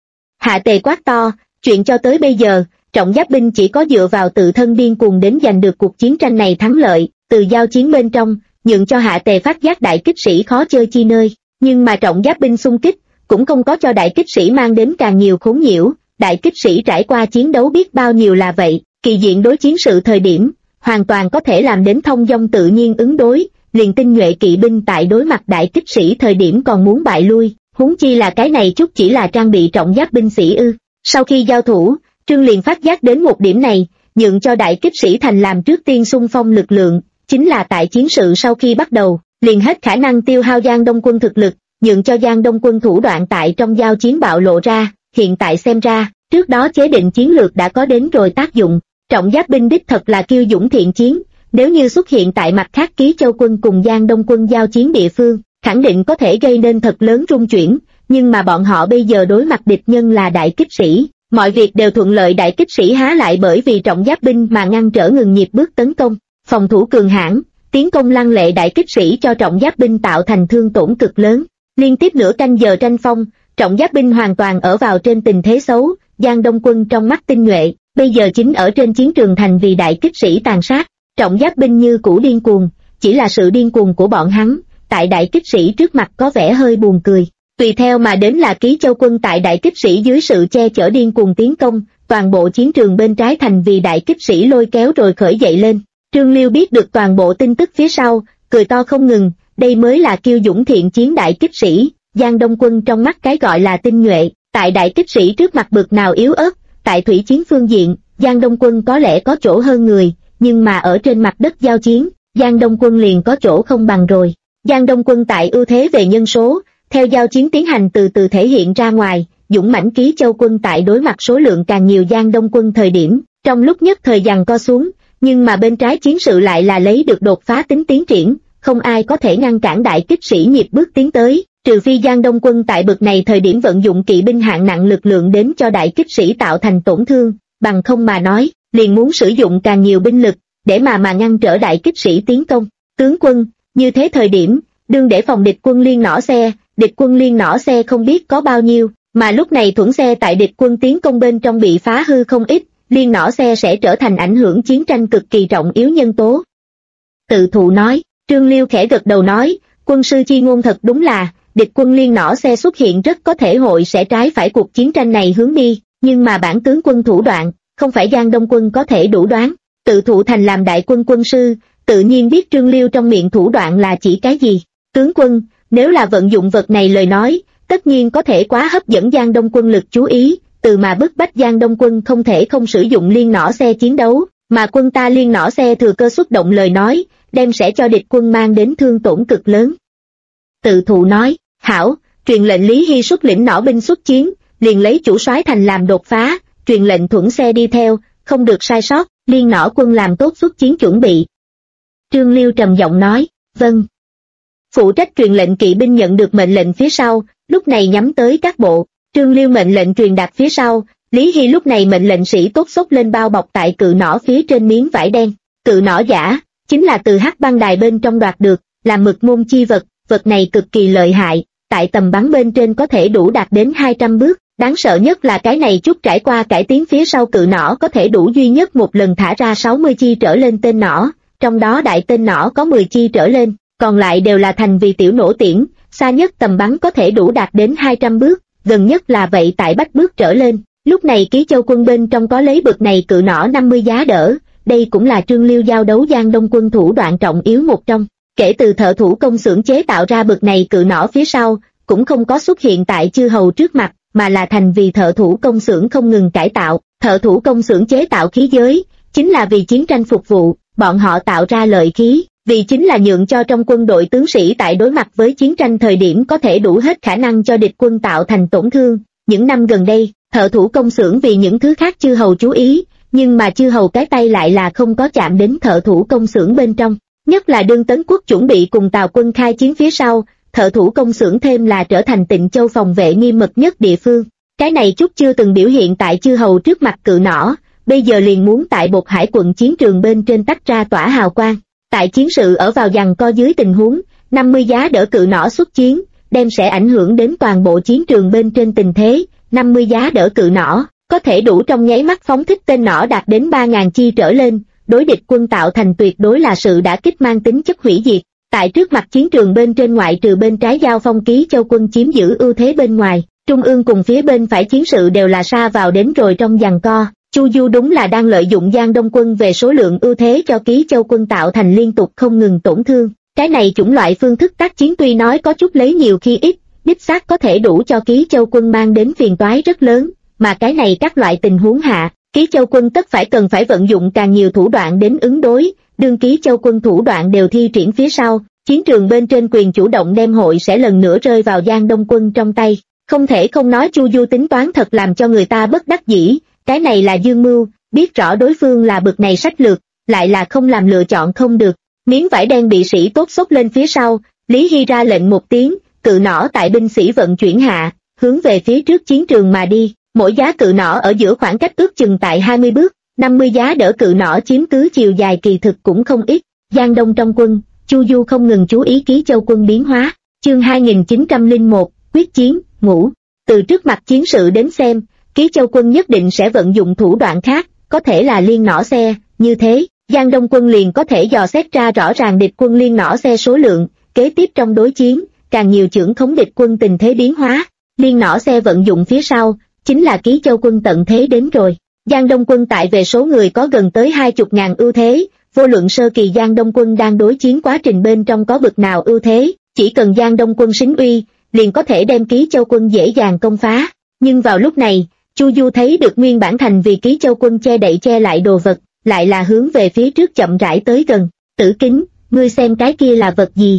S1: Hạ Tề quát to, chuyện cho tới bây giờ, trọng giáp binh chỉ có dựa vào tự thân điên cuồng đến giành được cuộc chiến tranh này thắng lợi, từ giao chiến bên trong, nhượng cho Hạ Tề phát giác đại kích sĩ khó chơi chi nơi, nhưng mà trọng giáp binh xung kích, cũng không có cho đại kích sĩ mang đến càng nhiều khốn nhiễu, đại kích sĩ trải qua chiến đấu biết bao nhiêu là vậy, kỳ diện đối chiến sự thời điểm, hoàn toàn có thể làm đến thông dong tự nhiên ứng đối, liền tinh nhuệ kỵ binh tại đối mặt đại kích sĩ thời điểm còn muốn bại lui, huống chi là cái này chút chỉ là trang bị trọng giáp binh sĩ ư. Sau khi giao thủ, Trương liền phát giác đến một điểm này, nhượng cho đại kích sĩ thành làm trước tiên xung phong lực lượng, chính là tại chiến sự sau khi bắt đầu, liền hết khả năng tiêu hao Giang Đông quân thực lực, nhượng cho Giang Đông quân thủ đoạn tại trong giao chiến bạo lộ ra, hiện tại xem ra, trước đó chế định chiến lược đã có đến rồi tác dụng, trọng giáp binh đích thật là kiêu dũng thiện chiến, nếu như xuất hiện tại mặt khác Ký Châu quân cùng Giang Đông quân giao chiến địa phương, khẳng định có thể gây nên thật lớn rung chuyển, nhưng mà bọn họ bây giờ đối mặt địch nhân là đại kích sĩ, mọi việc đều thuận lợi, đại kích sĩ há lại bởi vì trọng giáp binh mà ngăn trở ngừng nhịp bước tấn công, phòng thủ cường hãn, tiến công lăng lệ, đại kích sĩ cho trọng giáp binh tạo thành thương tổn cực lớn, liên tiếp nửa canh giờ tranh phong, trọng giáp binh hoàn toàn ở vào trên tình thế xấu, Giang Đông quân trong mắt tinh nhuệ, bây giờ chính ở trên chiến trường thành vì đại kích sĩ tàn sát, trọng giáp binh như cũ điên cuồng, chỉ là sự điên cuồng của bọn hắn, tại đại kích sĩ trước mặt có vẻ hơi buồn cười. Tùy theo mà đến là Ký Châu quân tại đại kích sĩ dưới sự che chở điên cuồng tiến công, toàn bộ chiến trường bên trái thành vì đại kích sĩ lôi kéo rồi khởi dậy lên. Trương Liêu biết được toàn bộ tin tức phía sau, cười to không ngừng, đây mới là kiêu dũng thiện chiến đại kích sĩ, Giang Đông quân trong mắt cái gọi là tinh nhuệ, tại đại kích sĩ trước mặt bực nào yếu ớt, tại thủy chiến phương diện, Giang Đông quân có lẽ có chỗ hơn người, nhưng mà ở trên mặt đất giao chiến, Giang Đông quân liền có chỗ không bằng rồi. Giang Đông quân tại ưu thế về nhân số, theo giao chiến tiến hành từ từ thể hiện ra ngoài, dũng mãnh Ký Châu quân tại đối mặt số lượng càng nhiều Giang Đông quân thời điểm, trong lúc nhất thời giằng co xuống, nhưng mà bên trái chiến sự lại là lấy được đột phá tính tiến triển, không ai có thể ngăn cản đại kích sĩ nhịp bước tiến tới, trừ phi Giang Đông quân tại bực này thời điểm vận dụng kỵ binh hạng nặng lực lượng đến cho đại kích sĩ tạo thành tổn thương, bằng không mà nói, liền muốn sử dụng càng nhiều binh lực, để mà ngăn trở đại kích sĩ tiến công. Tướng quân, như thế thời điểm, đương để phòng địch quân liên nỏ xe không biết có bao nhiêu, mà lúc này thuẫn xe tại địch quân tiến công bên trong bị phá hư không ít, liên nỏ xe sẽ trở thành ảnh hưởng chiến tranh cực kỳ trọng yếu nhân tố. Tự thụ nói, Trương Liêu khẽ gật đầu nói, quân sư chi ngôn thật đúng là, địch quân liên nỏ xe xuất hiện rất có thể hội sẽ trái phải cuộc chiến tranh này hướng đi, nhưng mà bản tướng quân thủ đoạn, không phải Giang Đông quân có thể đủ đoán. Tự thụ thành làm đại quân quân sư, tự nhiên biết Trương Liêu trong miệng thủ đoạn là chỉ cái gì. Tướng quân, nếu là vận dụng vật này lời nói, tất nhiên có thể quá hấp dẫn Giang Đông quân lực chú ý, từ mà bức bách Giang Đông quân không thể không sử dụng liên nỏ xe chiến đấu, mà quân ta liên nỏ xe thừa cơ xuất động lời nói, đem sẽ cho địch quân mang đến thương tổn cực lớn. Tự thụ nói, hảo, truyền lệnh Lý Hy xuất lĩnh nỏ binh xuất chiến, liền lấy chủ soái thành làm đột phá, truyền lệnh thuẫn xe đi theo, không được sai sót, liên nỏ quân làm tốt xuất chiến chuẩn bị. Trương Liêu trầm giọng nói, vâng. Phụ trách truyền lệnh kỵ binh nhận được mệnh lệnh phía sau, lúc này nhắm tới các bộ, Trương Liêu mệnh lệnh truyền đạt phía sau, Lý Hy lúc này mệnh lệnh sĩ tốt xốc lên bao bọc tại cự nỏ phía trên miếng vải đen, cự nỏ giả, chính là từ Hắc Băng Đài bên trong đoạt được, là mực môn chi vật, vật này cực kỳ lợi hại, tại tầm bắn bên trên có thể đủ đạt đến 200 bước, đáng sợ nhất là cái này chút trải qua cải tiến phía sau cự nỏ có thể đủ duy nhất một lần thả ra 60 chi trở lên tên nỏ, trong đó đại tên nỏ có 10 chi trở lên, còn lại đều là thành vì tiểu nổ tiễn, xa nhất tầm bắn có thể đủ đạt đến 200 bước, gần nhất là vậy tại bách bước trở lên. Lúc này Ký Châu quân bên trong có lấy bực này cự nỏ 50 giá đỡ, đây cũng là Trương Liêu giao đấu Giang Đông quân thủ đoạn trọng yếu một trong. Kể từ thợ thủ công xưởng chế tạo ra bực này cự nỏ phía sau, cũng không có xuất hiện tại chư hầu trước mặt, mà là thành vì thợ thủ công xưởng không ngừng cải tạo. Thợ thủ công xưởng chế tạo khí giới, chính là vì chiến tranh phục vụ, bọn họ tạo ra lợi khí, vì chính là nhượng cho trong quân đội tướng sĩ tại đối mặt với chiến tranh thời điểm có thể đủ hết khả năng cho địch quân tạo thành tổn thương. Những năm gần đây, thợ thủ công xưởng vì những thứ khác chư hầu chú ý, nhưng mà chư hầu cái tay lại là không có chạm đến thợ thủ công xưởng bên trong. Nhất là đương Tấn Quốc chuẩn bị cùng Tào quân khai chiến phía sau, thợ thủ công xưởng thêm là trở thành Tịnh Châu phòng vệ nghiêm mật nhất địa phương. Cái này chút chưa từng biểu hiện tại chư hầu trước mặt cự nỏ, bây giờ liền muốn tại Bột Hải quận chiến trường bên trên tách ra tỏa hào quang. Tại chiến sự ở vào giằng co dưới tình huống, 50 giá đỡ cự nỏ xuất chiến, đem sẽ ảnh hưởng đến toàn bộ chiến trường bên trên tình thế. 50 giá đỡ cự nỏ, có thể đủ trong nháy mắt phóng thích tên nỏ đạt đến 3.000 chi trở lên, đối địch quân tạo thành tuyệt đối là sự đả kích mang tính chất hủy diệt. Tại trước mặt chiến trường bên trên ngoại trừ bên trái giao phong Ký Châu quân chiếm giữ ưu thế bên ngoài, trung ương cùng phía bên phải chiến sự đều là sa vào đến rồi trong giằng co. Chu Du đúng là đang lợi dụng Giang Đông quân về số lượng ưu thế cho Ký Châu quân tạo thành liên tục không ngừng tổn thương. Cái này chủng loại phương thức tác chiến tuy nói có chút lấy nhiều khi ít, đích xác có thể đủ cho Ký Châu quân mang đến phiền toái rất lớn, mà cái này các loại tình huống hạ, Ký Châu quân tất cần phải vận dụng càng nhiều thủ đoạn đến ứng đối, đương Ký Châu quân thủ đoạn đều thi triển phía sau, chiến trường bên trên quyền chủ động đem hội sẽ lần nữa rơi vào Giang Đông quân trong tay. Không thể không nói Chu Du tính toán thật làm cho người ta bất đắc dĩ, cái này là dương mưu, biết rõ đối phương là bực này sách lược, lại là không làm lựa chọn không được. Miếng vải đen bị sĩ tốt xốc lên phía sau, Lý Hy ra lệnh một tiếng, cự nỏ tại binh sĩ vận chuyển hạ, hướng về phía trước chiến trường mà đi, mỗi giá cự nỏ ở giữa khoảng cách ước chừng tại 20 bước, 50 giá đỡ cự nỏ chiếm cứ chiều dài kỳ thực cũng không ít. Giang Đông trong quân, Chu Du không ngừng chú ý Ký Châu quân biến hóa. Chương 2901, quyết chiến, ngũ. Từ trước mặt chiến sự đến xem, Ký Châu quân nhất định sẽ vận dụng thủ đoạn khác, có thể là liên nỏ xe, như thế, Giang Đông quân liền có thể dò xét ra rõ ràng địch quân liên nỏ xe số lượng, kế tiếp trong đối chiến, càng nhiều chưởng khống địch quân tình thế biến hóa. Liên nỏ xe vận dụng phía sau, chính là Ký Châu quân tận thế đến rồi. Giang Đông quân tại về số người có gần tới 20.000 ưu thế, vô luận sơ kỳ Giang Đông quân đang đối chiến quá trình bên trong có bực nào ưu thế, chỉ cần Giang Đông quân xính uy, liền có thể đem Ký Châu quân dễ dàng công phá. Nhưng vào lúc này, Chu Du thấy được nguyên bản thành vì Ký Châu quân che đậy che lại đồ vật, lại là hướng về phía trước chậm rãi tới gần. Tử Kính, ngươi xem cái kia là vật gì?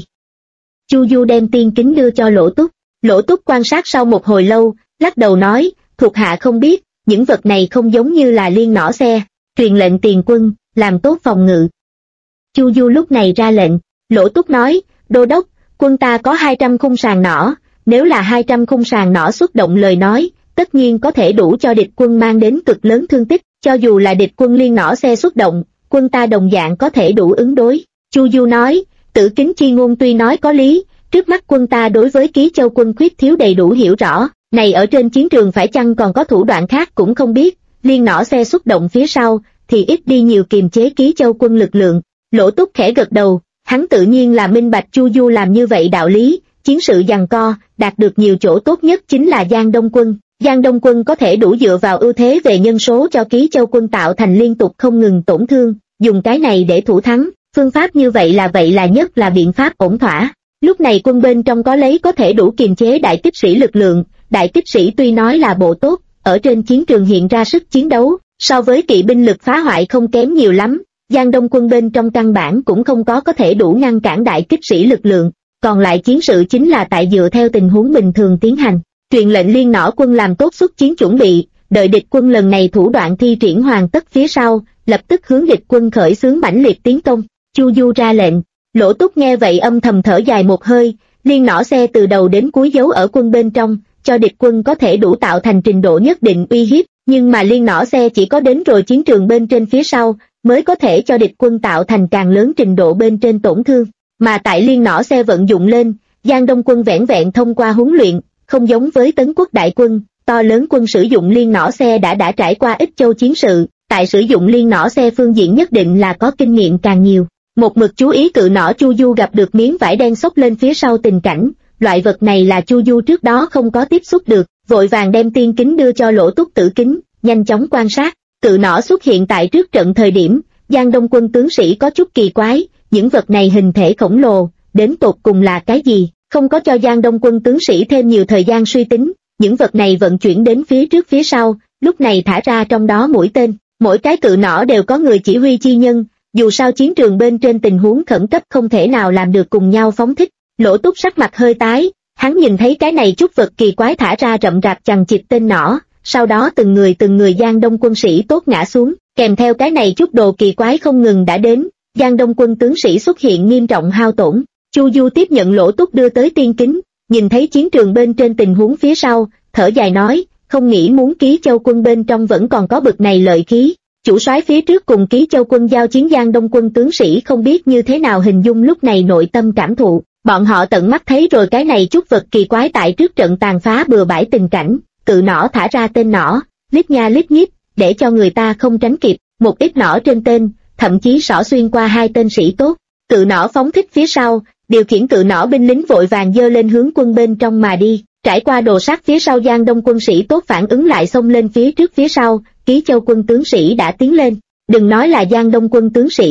S1: Chu Du đem tiên kính đưa cho Lỗ Túc. Lỗ Túc quan sát sau một hồi lâu, lắc đầu nói, thuộc hạ không biết, những vật này không giống như là liên nỏ xe, truyền lệnh tiền quân, làm tốt phòng ngự. Chu Du lúc này ra lệnh. Lỗ Túc nói, đô đốc, quân ta có 200 khung sàng nỏ, nếu là 200 khung sàng nỏ xuất động lời nói, tất nhiên có thể đủ cho địch quân mang đến cực lớn thương tích, cho dù là địch quân liên nỏ xe xuất động, quân ta đồng dạng có thể đủ ứng đối. Chu Du nói, Tử Kính chi ngôn tuy nói có lý, trước mắt quân ta đối với Ký Châu quân khuyết thiếu đầy đủ hiểu rõ, này ở trên chiến trường phải chăng còn có thủ đoạn khác cũng không biết, liên nỏ xe xuất động phía sau, thì ít đi nhiều kiềm chế Ký Châu quân lực lượng. Lỗ Túc khẽ gật đầu, hắn tự nhiên là minh bạch Chu Du làm như vậy đạo lý, chiến sự giằng co, đạt được nhiều chỗ tốt nhất chính là Giang Đông quân. Giang Đông quân có thể đủ dựa vào ưu thế về nhân số cho Ký Châu quân tạo thành liên tục không ngừng tổn thương, dùng cái này để thủ thắng, phương pháp như vậy là nhất là biện pháp ổn thỏa. Lúc này quân bên trong có lấy có thể đủ kiềm chế đại kích sĩ lực lượng, đại kích sĩ tuy nói là bộ tốt, ở trên chiến trường hiện ra sức chiến đấu, so với kỵ binh lực phá hoại không kém nhiều lắm. Giang Đông quân bên trong căn bản cũng không có thể đủ ngăn cản đại kích sĩ lực lượng, còn lại chiến sự chính là tại dựa theo tình huống bình thường tiến hành. Truyền lệnh liên nỏ quân làm tốt xuất chiến chuẩn bị, đợi địch quân lần này thủ đoạn thi triển hoàn tất phía sau, lập tức hướng địch quân khởi xướng mãnh liệt tiến công. Chu Du ra lệnh. Lỗ Túc nghe vậy âm thầm thở dài một hơi, liên nỏ xe từ đầu đến cuối giấu ở quân bên trong, cho địch quân có thể đủ tạo thành trình độ nhất định uy hiếp, nhưng mà liên nỏ xe chỉ có đến rồi chiến trường bên trên phía sau, mới có thể cho địch quân tạo thành càng lớn trình độ bên trên tổn thương. Mà tại liên nỏ xe vận dụng lên, Giang Đông quân vẻn vẹn thông qua huấn luyện, không giống với Tấn quốc đại quân, to lớn quân sử dụng liên nỏ xe đã trải qua ít châu chiến sự, tại sử dụng liên nỏ xe phương diện nhất định là có kinh nghiệm càng nhiều. Một mực chú ý cự nỏ Chu Du gặp được miếng vải đen xốc lên phía sau tình cảnh, loại vật này là Chu Du trước đó không có tiếp xúc được, vội vàng đem tiên kính đưa cho Lỗ Túc Tử Kính, nhanh chóng quan sát. Cự nỏ xuất hiện tại trước trận thời điểm, Giang Đông quân tướng sĩ có chút kỳ quái, những vật này hình thể khổng lồ, đến tột cùng là cái gì, không có cho Giang Đông quân tướng sĩ thêm nhiều thời gian suy tính, những vật này vận chuyển đến phía trước phía sau, lúc này thả ra trong đó mũi tên, mỗi cái cự nỏ đều có người chỉ huy chi nhân, dù sao chiến trường bên trên tình huống khẩn cấp không thể nào làm được cùng nhau phóng thích. Lỗ Túc sắc mặt hơi tái, hắn nhìn thấy cái này chút vật kỳ quái thả ra rậm rạp chằng chịt tên nỏ, sau đó từng người Giang Đông quân sĩ tốt ngã xuống, kèm theo cái này chút đồ kỳ quái không ngừng đã đến, Giang Đông quân tướng sĩ xuất hiện nghiêm trọng hao tổn. Chu Du tiếp nhận Lỗ Túc đưa tới tiên kính, nhìn thấy chiến trường bên trên tình huống phía sau, thở dài nói, không nghĩ muốn Ký Châu quân bên trong vẫn còn có bực này lợi khí. Chủ soái phía trước cùng Ký Châu quân giao chiến Giang Đông quân tướng sĩ không biết như thế nào hình dung lúc này nội tâm cảm thụ, bọn họ tận mắt thấy rồi cái này chút vật kỳ quái tại trước trận tàn phá bừa bãi tình cảnh, cự nỏ thả ra tên nỏ, lít nha lít nhít, để cho người ta không tránh kịp, một ít nỏ trên tên, thậm chí xỏ xuyên qua hai tên sĩ tốt. Cự nỏ phóng thích phía sau, điều khiển cự nỏ binh lính vội vàng giơ lên hướng quân bên trong mà đi, trải qua đồ sắt phía sau Giang Đông quân sĩ tốt phản ứng lại xông lên phía trước phía sau, Ký Châu quân tướng sĩ đã tiến lên. Đừng nói là Giang Đông quân tướng sĩ,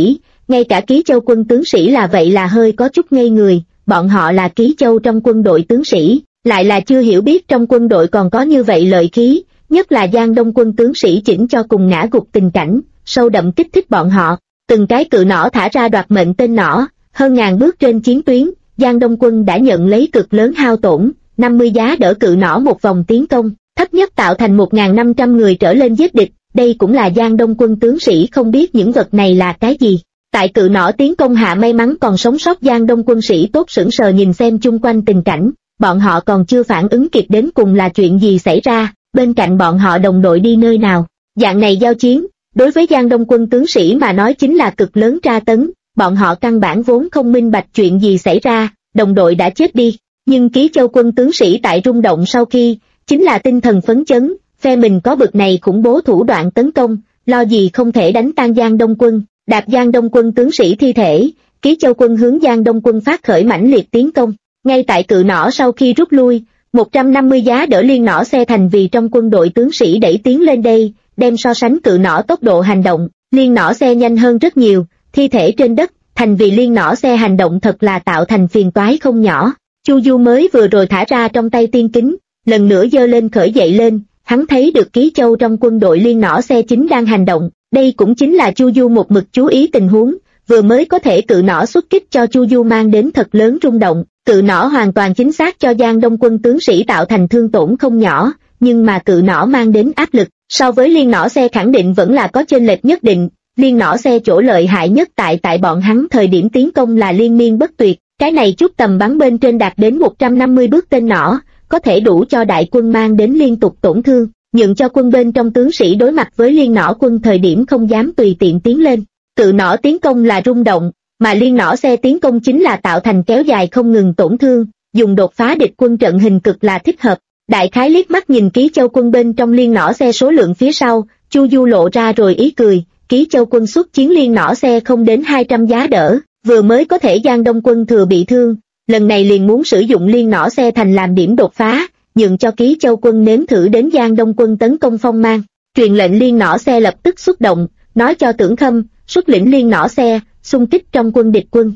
S1: ngay cả Ký Châu quân tướng sĩ là vậy là hơi có chút ngây người, bọn họ là Ký Châu trong quân đội tướng sĩ, lại là chưa hiểu biết trong quân đội còn có như vậy lợi khí, nhất là Giang Đông quân tướng sĩ chỉnh cho cùng ngã gục tình cảnh, sâu đậm kích thích bọn họ. Từng cái cự nỏ thả ra đoạt mệnh tên nỏ, hơn ngàn bước trên chiến tuyến, Giang Đông quân đã nhận lấy cực lớn hao tổn, 50 giá đỡ cự nỏ một vòng tiến công, thấp nhất tạo thành 1.500 người trở lên giết địch, đây cũng là Giang Đông quân tướng sĩ không biết những vật này là cái gì. Tại cự nỏ tiến công hạ may mắn còn sống sót Giang Đông quân sĩ tốt sững sờ nhìn xem chung quanh tình cảnh, bọn họ còn chưa phản ứng kịp đến cùng là chuyện gì xảy ra, bên cạnh bọn họ đồng đội đi nơi nào. Dạng này giao chiến, đối với Giang Đông quân tướng sĩ mà nói chính là cực lớn tra tấn, bọn họ căn bản vốn không minh bạch chuyện gì xảy ra, đồng đội đã chết đi, nhưng Ký Châu quân tướng sĩ tại rung động sau khi, chính là tinh thần phấn chấn, phe mình có bực này khủng bố thủ đoạn tấn công, lo gì không thể đánh tan Giang Đông quân, đạp Giang Đông quân tướng sĩ thi thể, Ký Châu quân hướng Giang Đông quân phát khởi mãnh liệt tiến công, ngay tại cự nỏ sau khi rút lui, 150 giá đỡ liên nỏ xe thành vì trong quân đội tướng sĩ đẩy tiến lên đây, đem so sánh cự nỏ tốc độ hành động, liên nỏ xe nhanh hơn rất nhiều, thi thể trên đất, thành vì liên nỏ xe hành động thật là tạo thành phiền toái không nhỏ. Chu Du mới vừa rồi thả ra trong tay tiên kính, lần nữa giơ lên khởi dậy lên, hắn thấy được Ký Châu trong quân đội liên nỏ xe chính đang hành động, đây cũng chính là Chu Du một mực chú ý tình huống, vừa mới có thể cự nỏ xuất kích cho Chu Du mang đến thật lớn rung động, cự nỏ hoàn toàn chính xác cho Giang Đông quân tướng sĩ tạo thành thương tổn không nhỏ, nhưng mà cự nỏ mang đến áp lực, so với liên nỏ xe khẳng định vẫn là có chênh lệch nhất định. Liên nỏ xe chỗ lợi hại nhất tại bọn hắn thời điểm tiến công là liên miên bất tuyệt, cái này chút tầm bắn bên trên đạt đến 150 bước tên nỏ, có thể đủ cho đại quân mang đến liên tục tổn thương, nhượng cho quân bên trong tướng sĩ đối mặt với liên nỏ quân thời điểm không dám tùy tiện tiến lên. Cự nỏ tiến công là rung động, mà liên nỏ xe tiến công chính là tạo thành kéo dài không ngừng tổn thương, dùng đột phá địch quân trận hình cực là thích hợp. Đại khái liếc mắt nhìn Ký Châu quân bên trong liên nỏ xe số lượng phía sau, Chu Du lộ ra rồi ý cười. Ký Châu quân xuất chiến liên nỏ xe không đến 200 giá đỡ, vừa mới có thể Giang Đông quân thừa bị thương, lần này liền muốn sử dụng liên nỏ xe thành làm điểm đột phá, nhượng cho Ký Châu quân nếm thử đến Giang Đông quân tấn công phong mang. Truyền lệnh liên nỏ xe lập tức xuất động, nói cho Tưởng Khâm, xuất lĩnh liên nỏ xe, xung kích trong quân địch quân.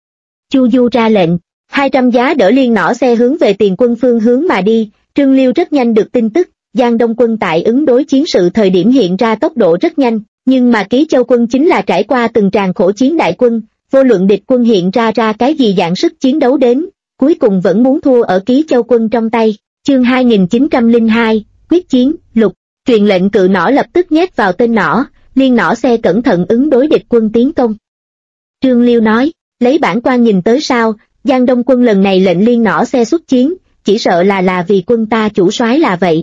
S1: Chu Du ra lệnh, 200 giá đỡ liên nỏ xe hướng về tiền quân phương hướng mà đi, Trương Liêu rất nhanh được tin tức, Giang Đông quân tại ứng đối chiến sự thời điểm hiện ra tốc độ rất nhanh. Nhưng mà Ký Châu quân chính là trải qua từng tràng khổ chiến đại quân, vô luận địch quân hiện ra cái gì dạng sức chiến đấu đến, cuối cùng vẫn muốn thua ở Ký Châu quân trong tay. Chương 2902, quyết chiến, lục, truyền lệnh cự nỏ lập tức nhét vào tên nỏ, liên nỏ xe cẩn thận ứng đối địch quân tiến công. Trương Liêu nói, lấy bản quan nhìn tới sao, Giang Đông quân lần này lệnh liên nỏ xe xuất chiến, chỉ sợ là vì quân ta chủ soái là vậy.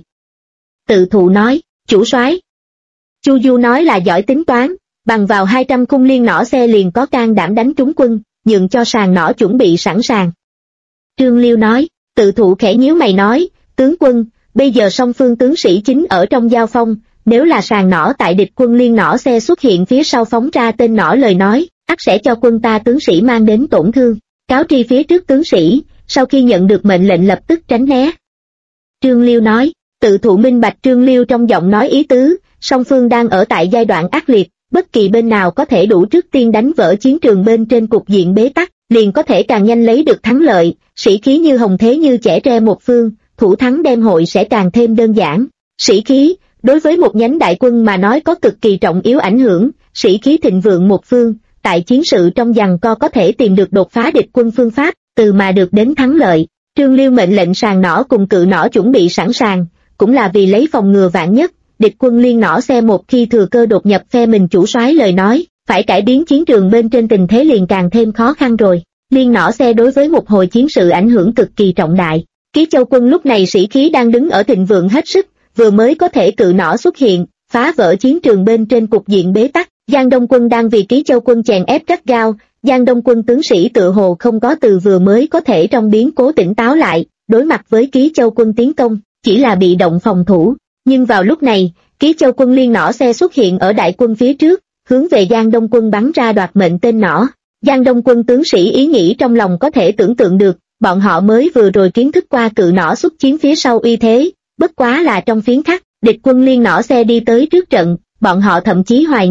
S1: Tự thụ nói, chủ soái. Chu Du nói là giỏi tính toán, bằng vào 200 khung liên nỏ xe liền có can đảm đánh trúng quân, nhượng cho sàn nỏ chuẩn bị sẵn sàng. Trương Liêu nói, tự thụ khẽ nhíu mày nói, tướng quân, bây giờ song phương tướng sĩ chính ở trong giao phong, nếu là sàn nỏ tại địch quân liên nỏ xe xuất hiện phía sau phóng ra tên nỏ lời nói, ắt sẽ cho quân ta tướng sĩ mang đến tổn thương, cáo tri phía trước tướng sĩ, sau khi nhận được mệnh lệnh lập tức tránh né. Trương Liêu nói, tự thụ minh bạch Trương Liêu trong giọng nói ý tứ, song phương đang ở tại giai đoạn ác liệt, bất kỳ bên nào có thể đủ trước tiên đánh vỡ chiến trường bên trên cục diện bế tắc, liền có thể càng nhanh lấy được thắng lợi, sĩ khí như hồng thế như chẻ tre một phương, thủ thắng đem hội sẽ càng thêm đơn giản. Sĩ khí, đối với một nhánh đại quân mà nói có cực kỳ trọng yếu ảnh hưởng, sĩ khí thịnh vượng một phương, tại chiến sự trong giằng co có thể tìm được đột phá địch quân phương pháp, từ mà được đến thắng lợi. Trương Liêu mệnh lệnh sàn nỏ cùng cự nỏ chuẩn bị sẵn sàng, cũng là vì lấy phòng ngừa vạn nhất, địch quân liên nỏ xe một khi thừa cơ đột nhập phe mình chủ soái lời nói, phải cải biến chiến trường bên trên tình thế liền càng thêm khó khăn rồi. Liên nỏ xe đối với một hồi chiến sự ảnh hưởng cực kỳ trọng đại. Ký Châu quân lúc này sĩ khí đang đứng ở thịnh vượng hết sức, vừa mới có thể cự nỏ xuất hiện, phá vỡ chiến trường bên trên cục diện bế tắc. Giang Đông quân đang vì Ký Châu quân chèn ép gắt gao, Giang Đông quân tướng sĩ tựa hồ không có từ vừa mới có thể trong biến cố tỉnh táo lại, đối mặt với Ký Châu quân tiến công, chỉ là bị động phòng thủ. Nhưng vào lúc này, Ký Châu quân liên nỏ xe xuất hiện ở đại quân phía trước, hướng về Giang Đông quân bắn ra đoạt mệnh tên nỏ. Giang Đông quân tướng sĩ ý nghĩ trong lòng có thể tưởng tượng được, bọn họ mới vừa rồi kiến thức qua cự nỏ xuất chiến phía sau uy thế, bất quá là trong phiến khắc, địch quân liên nỏ xe đi tới trước trận, bọn họ thậm chí hoài nghi,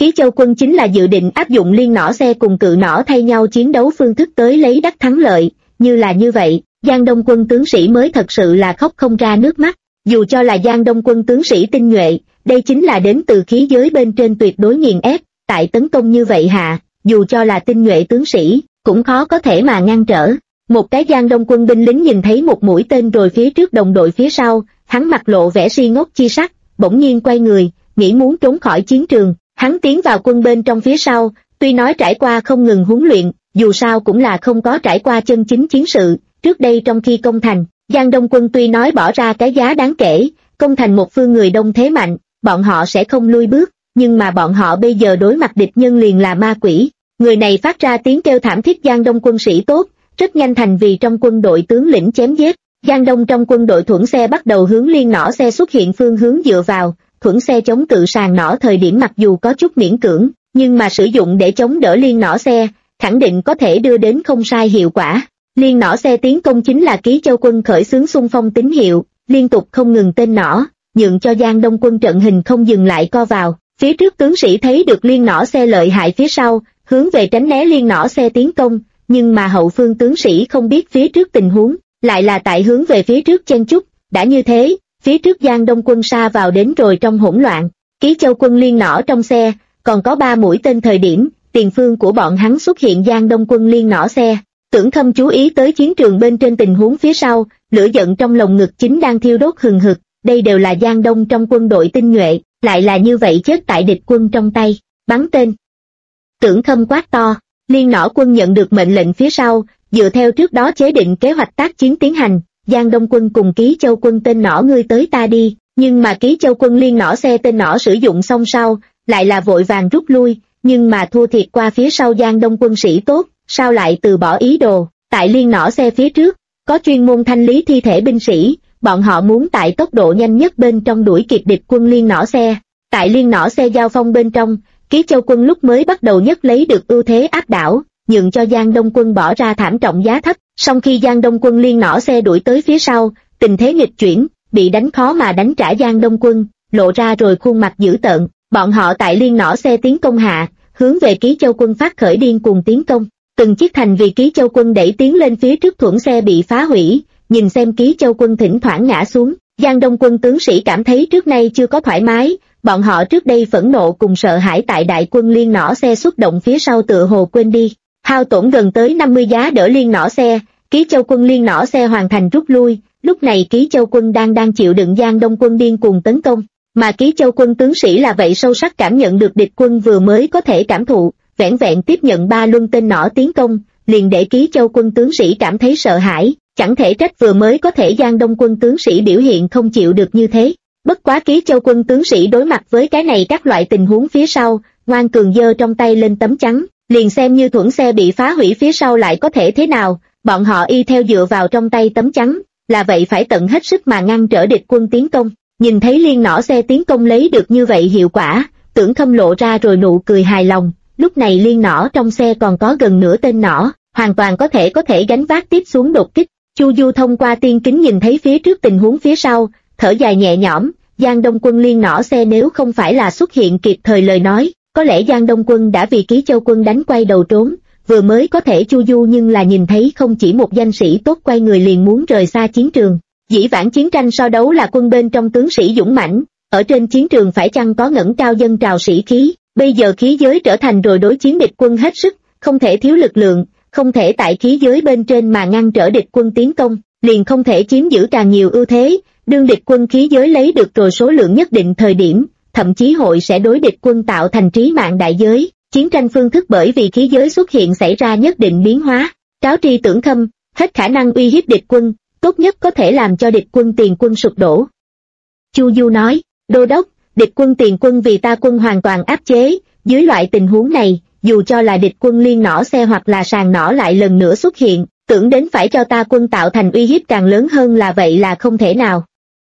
S1: Ký Châu quân chính là dự định áp dụng liên nỏ xe cùng cự nỏ thay nhau chiến đấu phương thức tới lấy đắc thắng lợi, như là như vậy, Giang Đông quân tướng sĩ mới thật sự là khóc không ra nước mắt. Dù cho là Giang Đông quân tướng sĩ tinh nhuệ, đây chính là đến từ khí giới bên trên tuyệt đối nghiền ép, tại tấn công như vậy hạ, dù cho là tinh nhuệ tướng sĩ, cũng khó có thể mà ngăn trở. Một cái Giang Đông quân binh lính nhìn thấy một mũi tên rồi phía trước đồng đội phía sau, hắn mặt lộ vẻ si ngốc chi sắc, bỗng nhiên quay người, nghĩ muốn trốn khỏi chiến trường. Hắn tiến vào quân bên trong phía sau, tuy nói trải qua không ngừng huấn luyện, dù sao cũng là không có trải qua chân chính chiến sự. Trước đây trong khi công thành, Giang Đông quân tuy nói bỏ ra cái giá đáng kể, công thành một phương người đông thế mạnh, bọn họ sẽ không lui bước, nhưng mà bọn họ bây giờ đối mặt địch nhân liền là ma quỷ. Người này phát ra tiếng kêu thảm thiết Giang Đông quân sĩ tốt, rất nhanh thành vì trong quân đội tướng lĩnh chém giết. Giang Đông trong quân đội thuẫn xe bắt đầu hướng liên nỏ xe xuất hiện phương hướng dựa vào, thuẫn xe chống cự sàn nỏ thời điểm mặc dù có chút miễn cưỡng, nhưng mà sử dụng để chống đỡ liên nỏ xe, khẳng định có thể đưa đến không sai hiệu quả. Liên nỏ xe tiến công chính là Ký Châu quân khởi xướng xung phong tín hiệu, liên tục không ngừng tên nỏ, nhượng cho Giang Đông quân trận hình không dừng lại co vào. Phía trước tướng sĩ thấy được liên nỏ xe lợi hại phía sau, hướng về tránh né liên nỏ xe tiến công, nhưng mà hậu phương tướng sĩ không biết phía trước tình huống, lại là tại hướng về phía trước chen chúc. Đã như thế, phía trước Giang Đông quân sa vào đến rồi trong hỗn loạn. Ký Châu quân liên nỏ trong xe, còn có 3 mũi tên thời điểm, tiền phương của bọn hắn xuất hiện Giang Đông quân liên nỏ xe. Tưởng Khâm chú ý tới chiến trường bên trên tình huống phía sau, lửa giận trong lồng ngực chính đang thiêu đốt hừng hực, đây đều là Giang Đông trong quân đội tinh nhuệ, lại là như vậy chết tại địch quân trong tay, bắn tên. Tưởng Khâm quát to, liên nỏ quân nhận được mệnh lệnh phía sau, dựa theo trước đó chế định kế hoạch tác chiến tiến hành, Giang Đông quân cùng Ký Châu quân tên nỏ ngươi tới ta đi, nhưng mà Ký Châu quân liên nỏ xe tên nỏ sử dụng xong sau, lại là vội vàng rút lui, nhưng mà thua thiệt qua phía sau Giang Đông quân sĩ tốt, sao lại từ bỏ ý đồ. Tại liên nỏ xe phía trước, có chuyên môn thanh lý thi thể binh sĩ, bọn họ muốn tại tốc độ nhanh nhất bên trong đuổi kịp địch quân liên nỏ xe. Tại liên nỏ xe giao phong bên trong, Ký Châu quân lúc mới bắt đầu nhất lấy được ưu thế áp đảo, nhượng cho Giang Đông quân bỏ ra thảm trọng giá thấp. Song khi Giang Đông quân liên nỏ xe đuổi tới phía sau, tình thế nghịch chuyển, bị đánh khó mà đánh trả Giang Đông quân, lộ ra rồi khuôn mặt dữ tợn. Bọn họ tại liên nỏ xe tiến công hạ, hướng về Ký Châu quân phát khởi điên cuồng tiến công. Từng chiếc thành vì Ký Châu quân đẩy tiến lên phía trước thuẫn xe bị phá hủy, nhìn xem Ký Châu quân thỉnh thoảng ngã xuống, Giang Đông quân tướng sĩ cảm thấy trước nay chưa có thoải mái, bọn họ trước đây phẫn nộ cùng sợ hãi tại đại quân liên nỏ xe xuất động phía sau tựa hồ quên đi, hao tổn gần tới 50 giá đỡ liên nỏ xe, Ký Châu quân liên nỏ xe hoàn thành rút lui, lúc này Ký Châu quân đang chịu đựng Giang Đông quân điên cuồng tấn công, mà Ký Châu quân tướng sĩ là vậy sâu sắc cảm nhận được địch quân vừa mới có thể cảm thụ. Vẻn vẹn tiếp nhận 3 luân tên nỏ tiến công, liền để Ký Châu quân tướng sĩ cảm thấy sợ hãi, chẳng thể trách vừa mới có thể Giang Đông quân tướng sĩ biểu hiện không chịu được như thế. Bất quá Ký Châu quân tướng sĩ đối mặt với cái này các loại tình huống phía sau, ngoan cường giơ trong tay lên tấm chắn, liền xem như thuẫn xe bị phá hủy phía sau lại có thể thế nào, bọn họ y theo dựa vào trong tay tấm chắn, là vậy phải tận hết sức mà ngăn trở địch quân tiến công. Nhìn thấy liên nỏ xe tiến công lấy được như vậy hiệu quả, Tưởng Khâm lộ ra rồi nụ cười hài lòng. Lúc này liên nỏ trong xe còn có gần nửa tên nỏ, hoàn toàn có thể gánh vác tiếp xuống đột kích. Chu Du thông qua tiên kính nhìn thấy phía trước tình huống phía sau, thở dài nhẹ nhõm, Giang Đông quân liên nỏ xe nếu không phải là xuất hiện kịp thời lời nói, có lẽ Giang Đông quân đã vì Ký Châu quân đánh quay đầu trốn, vừa mới có thể Chu Du nhưng là nhìn thấy không chỉ một danh sĩ tốt quay người liền muốn rời xa chiến trường. Dĩ vãng chiến tranh so đấu là quân bên trong tướng sĩ dũng mãnh, ở trên chiến trường phải chăng có ngẩng cao dân trào sĩ khí. Bây giờ khí giới trở thành rồi đối chiến địch quân hết sức, không thể thiếu lực lượng, không thể tại khí giới bên trên mà ngăn trở địch quân tiến công, liền không thể chiếm giữ càng nhiều ưu thế, đương địch quân khí giới lấy được rồi số lượng nhất định thời điểm, thậm chí hội sẽ đối địch quân tạo thành trí mạng đại giới, chiến tranh phương thức bởi vì khí giới xuất hiện xảy ra nhất định biến hóa, cáo tri Tưởng Khâm, hết khả năng uy hiếp địch quân, tốt nhất có thể làm cho địch quân tiền quân sụp đổ. Chu Du nói, đô đốc, địch quân tiền quân vì ta quân hoàn toàn áp chế, dưới loại tình huống này, dù cho là địch quân liên nỏ xe hoặc là sàn nỏ lại lần nữa xuất hiện, tưởng đến phải cho ta quân tạo thành uy hiếp càng lớn hơn là vậy là không thể nào.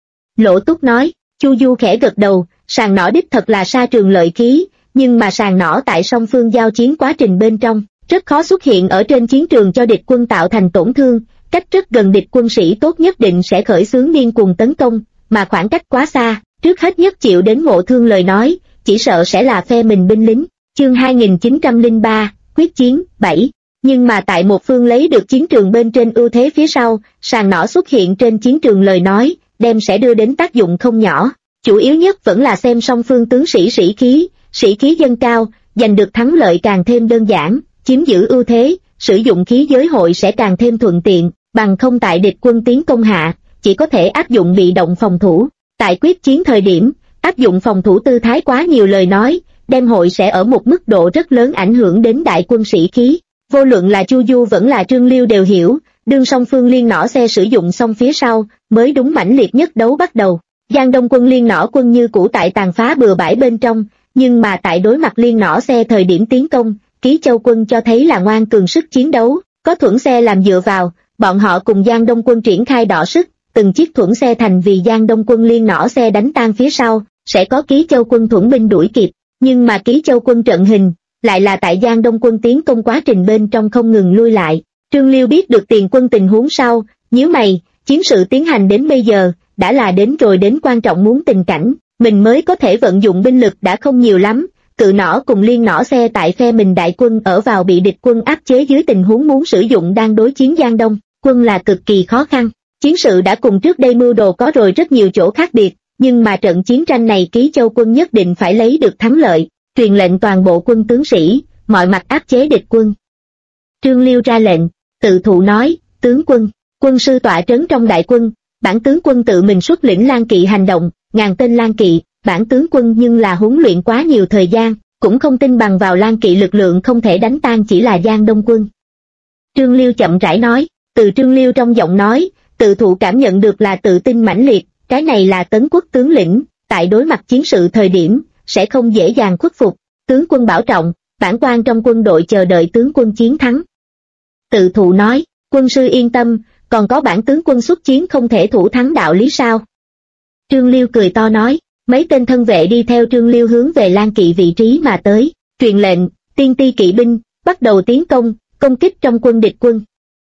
S1: Lỗ Túc nói, Chu Du khẽ gật đầu, sàn nỏ đích thật là sa trường lợi khí, nhưng mà sàn nỏ tại song phương giao chiến quá trình bên trong, rất khó xuất hiện ở trên chiến trường cho địch quân tạo thành tổn thương, cách rất gần địch quân sĩ tốt nhất định sẽ khởi xướng điên cuồng tấn công, mà khoảng cách quá xa, trước hết nhất chịu đến ngộ thương lời nói, chỉ sợ sẽ là phe mình binh lính. Chương 2903, quyết chiến, 7. Nhưng mà tại một phương lấy được chiến trường bên trên ưu thế phía sau, sàng nỏ xuất hiện trên chiến trường lời nói, đem sẽ đưa đến tác dụng không nhỏ. Chủ yếu nhất vẫn là xem song phương tướng sĩ khí dâng cao, giành được thắng lợi càng thêm đơn giản, chiếm giữ ưu thế, sử dụng khí giới hội sẽ càng thêm thuận tiện, bằng không tại địch quân tiến công hạ, chỉ có thể áp dụng bị động phòng thủ. Tại quyết chiến thời điểm, áp dụng phòng thủ tư thái quá nhiều lời nói, đem hội sẽ ở một mức độ rất lớn ảnh hưởng đến đại quân sĩ khí. Vô luận là Chu Du vẫn là Trương Liêu đều hiểu, đương song phương liên nỏ xe sử dụng xong phía sau, mới đúng mãnh liệt nhất đấu bắt đầu. Giang Đông quân liên nỏ quân như cũ tại tàn phá bừa bãi bên trong, nhưng mà tại đối mặt liên nỏ xe thời điểm tiến công, Ký Châu quân cho thấy là ngoan cường sức chiến đấu, có thuẫn xe làm dựa vào, bọn họ cùng Giang Đông quân triển khai đọ sức, từng chiếc thuẫn xe thành vì Giang Đông quân liên nỏ xe đánh tan phía sau, sẽ có Ký Châu quân thuẫn binh đuổi kịp, nhưng mà Ký Châu quân trận hình, lại là tại Giang Đông quân tiến công quá trình bên trong không ngừng lui lại. Trương Liêu biết được tiền quân tình huống sau, nhíu mày, chiến sự tiến hành đến bây giờ, đã là đến rồi đến quan trọng muốn tình cảnh, mình mới có thể vận dụng binh lực đã không nhiều lắm, cự nỏ cùng liên nỏ xe tại phe mình đại quân ở vào bị địch quân áp chế dưới tình huống muốn sử dụng đang đối chiến Giang Đông, quân là cực kỳ khó khăn. Chiến sự đã cùng trước đây mưu đồ có rồi rất nhiều chỗ khác biệt, nhưng mà trận chiến tranh này Ký Châu quân nhất định phải lấy được thắng lợi, truyền lệnh toàn bộ quân tướng sĩ, mọi mặt áp chế địch quân. Trương Liêu ra lệnh, Tự Thụ nói, tướng quân, quân sư tọa trấn trong đại quân, bản tướng quân tự mình xuất lĩnh Lang Kỵ hành động, ngàn tên Lang Kỵ, bản tướng quân nhưng là huấn luyện quá nhiều thời gian, cũng không tin bằng vào Lang Kỵ lực lượng không thể đánh tan chỉ là Giang Đông quân. Trương Liêu chậm rãi nói, từ Trương Liêu trong giọng nói, Tự Thụ cảm nhận được là tự tin mãnh liệt, cái này là Tấn quốc tướng lĩnh, tại đối mặt chiến sự thời điểm, sẽ không dễ dàng khuất phục, tướng quân bảo trọng, bản quan trong quân đội chờ đợi tướng quân chiến thắng. Tự Thụ nói, quân sư yên tâm, còn có bản tướng quân xuất chiến không thể thủ thắng đạo lý sao? Trương Liêu cười to nói, mấy tên thân vệ đi theo Trương Liêu hướng về Lang Kỵ vị trí mà tới, truyền lệnh, tiên ti kỵ binh, bắt đầu tiến công kích trong quân địch quân.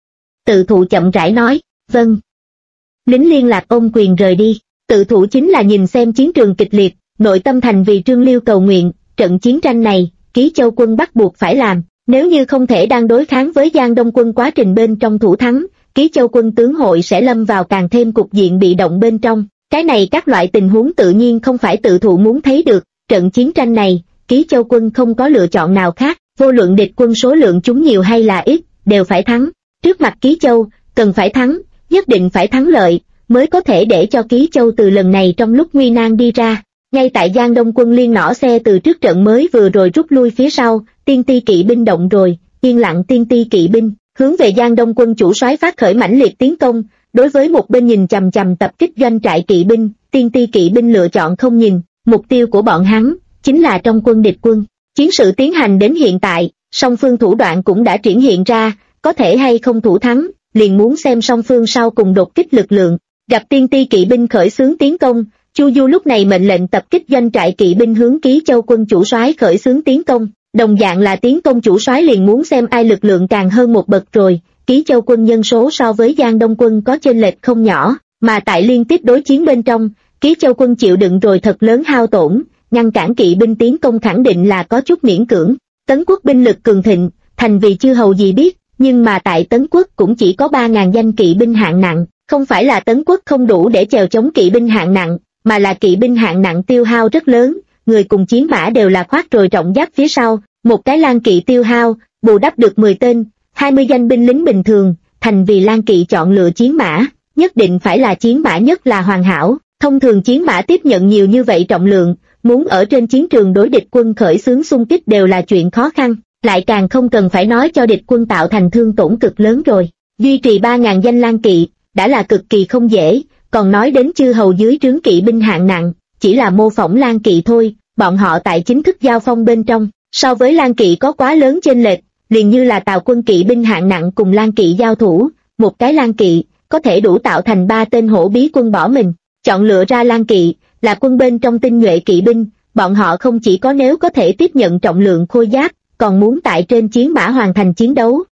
S1: Tự Thụ chậm rãi nói, vâng. Lính liên lạc ôm quyền rời đi, Tự Thụ chính là nhìn xem chiến trường kịch liệt, nội tâm thành vì Trương Liêu cầu nguyện, trận chiến tranh này, Ký Châu quân bắt buộc phải làm, nếu như không thể đang đối kháng với Giang Đông quân quá trình bên trong thủ thắng, Ký Châu quân tướng hội sẽ lâm vào càng thêm cục diện bị động bên trong, cái này các loại tình huống tự nhiên không phải Tự Thụ muốn thấy được, trận chiến tranh này, Ký Châu quân không có lựa chọn nào khác, vô luận địch quân số lượng chúng nhiều hay là ít, đều phải thắng, trước mặt Ký Châu, cần phải thắng, nhất định phải thắng lợi, mới có thể để cho Ký Châu từ lần này trong lúc nguy nan đi ra. Ngay tại Giang Đông quân liên nỏ xe từ trước trận mới vừa rồi rút lui phía sau, tiên ti kỵ binh động rồi, yên lặng tiên ti kỵ binh, hướng về Giang Đông quân chủ soái phát khởi mãnh liệt tiến công, đối với một bên nhìn chằm chằm tập kích doanh trại kỵ binh, tiên ti kỵ binh lựa chọn không nhìn, mục tiêu của bọn hắn, chính là trong quân địch quân. Chiến sự tiến hành đến hiện tại, song phương thủ đoạn cũng đã triển hiện ra, có thể hay không thủ thắng, liền muốn xem song phương sau cùng đột kích lực lượng. Gặp tiên ti kỵ binh khởi xướng tiến công, Chu Du lúc này mệnh lệnh tập kích doanh trại kỵ binh hướng Ký Châu quân chủ soái khởi xướng tiến công, đồng dạng là tiến công chủ soái liền muốn xem ai lực lượng càng hơn một bậc rồi. Ký Châu quân nhân số so với Giang Đông quân có chênh lệch không nhỏ, mà tại liên tiếp đối chiến bên trong, Ký Châu quân chịu đựng rồi thật lớn hao tổn, ngăn cản kỵ binh tiến công khẳng định là có chút miễn cưỡng. Tấn quốc binh lực cường thịnh, thành vì chư hầu gì biết, nhưng mà tại Tấn quốc cũng chỉ có 3.000 danh kỵ binh hạng nặng, không phải là Tấn quốc không đủ để chèo chống kỵ binh hạng nặng, mà là kỵ binh hạng nặng tiêu hao rất lớn, người cùng chiến mã đều là khoác rồi trọng giáp phía sau, một cái lang kỵ tiêu hao, bù đắp được 10 tên, 20 danh binh lính bình thường, thành vì lang kỵ chọn lựa chiến mã, nhất định phải là chiến mã nhất là hoàn hảo, thông thường chiến mã tiếp nhận nhiều như vậy trọng lượng, muốn ở trên chiến trường đối địch quân khởi xướng xung kích đều là chuyện khó khăn, lại càng không cần phải nói cho địch quân tạo thành thương tổn cực lớn rồi, duy trì 3.000 danh lang kỵ, đã là cực kỳ không dễ, còn nói đến chư hầu dưới trướng kỵ binh hạng nặng, chỉ là mô phỏng lang kỵ thôi, bọn họ tại chính thức giao phong bên trong, so với lang kỵ có quá lớn chênh lệch, liền như là Tào quân kỵ binh hạng nặng cùng lang kỵ giao thủ, một cái lang kỵ, có thể đủ tạo thành 3 tên hổ bí quân bỏ mình, chọn lựa ra lang kỵ, là quân bên trong tinh nhuệ kỵ binh, bọn họ không chỉ có nếu có thể tiếp nhận trọng lượng khôi giáp, còn muốn tại trên chiến mã hoàn thành chiến đấu,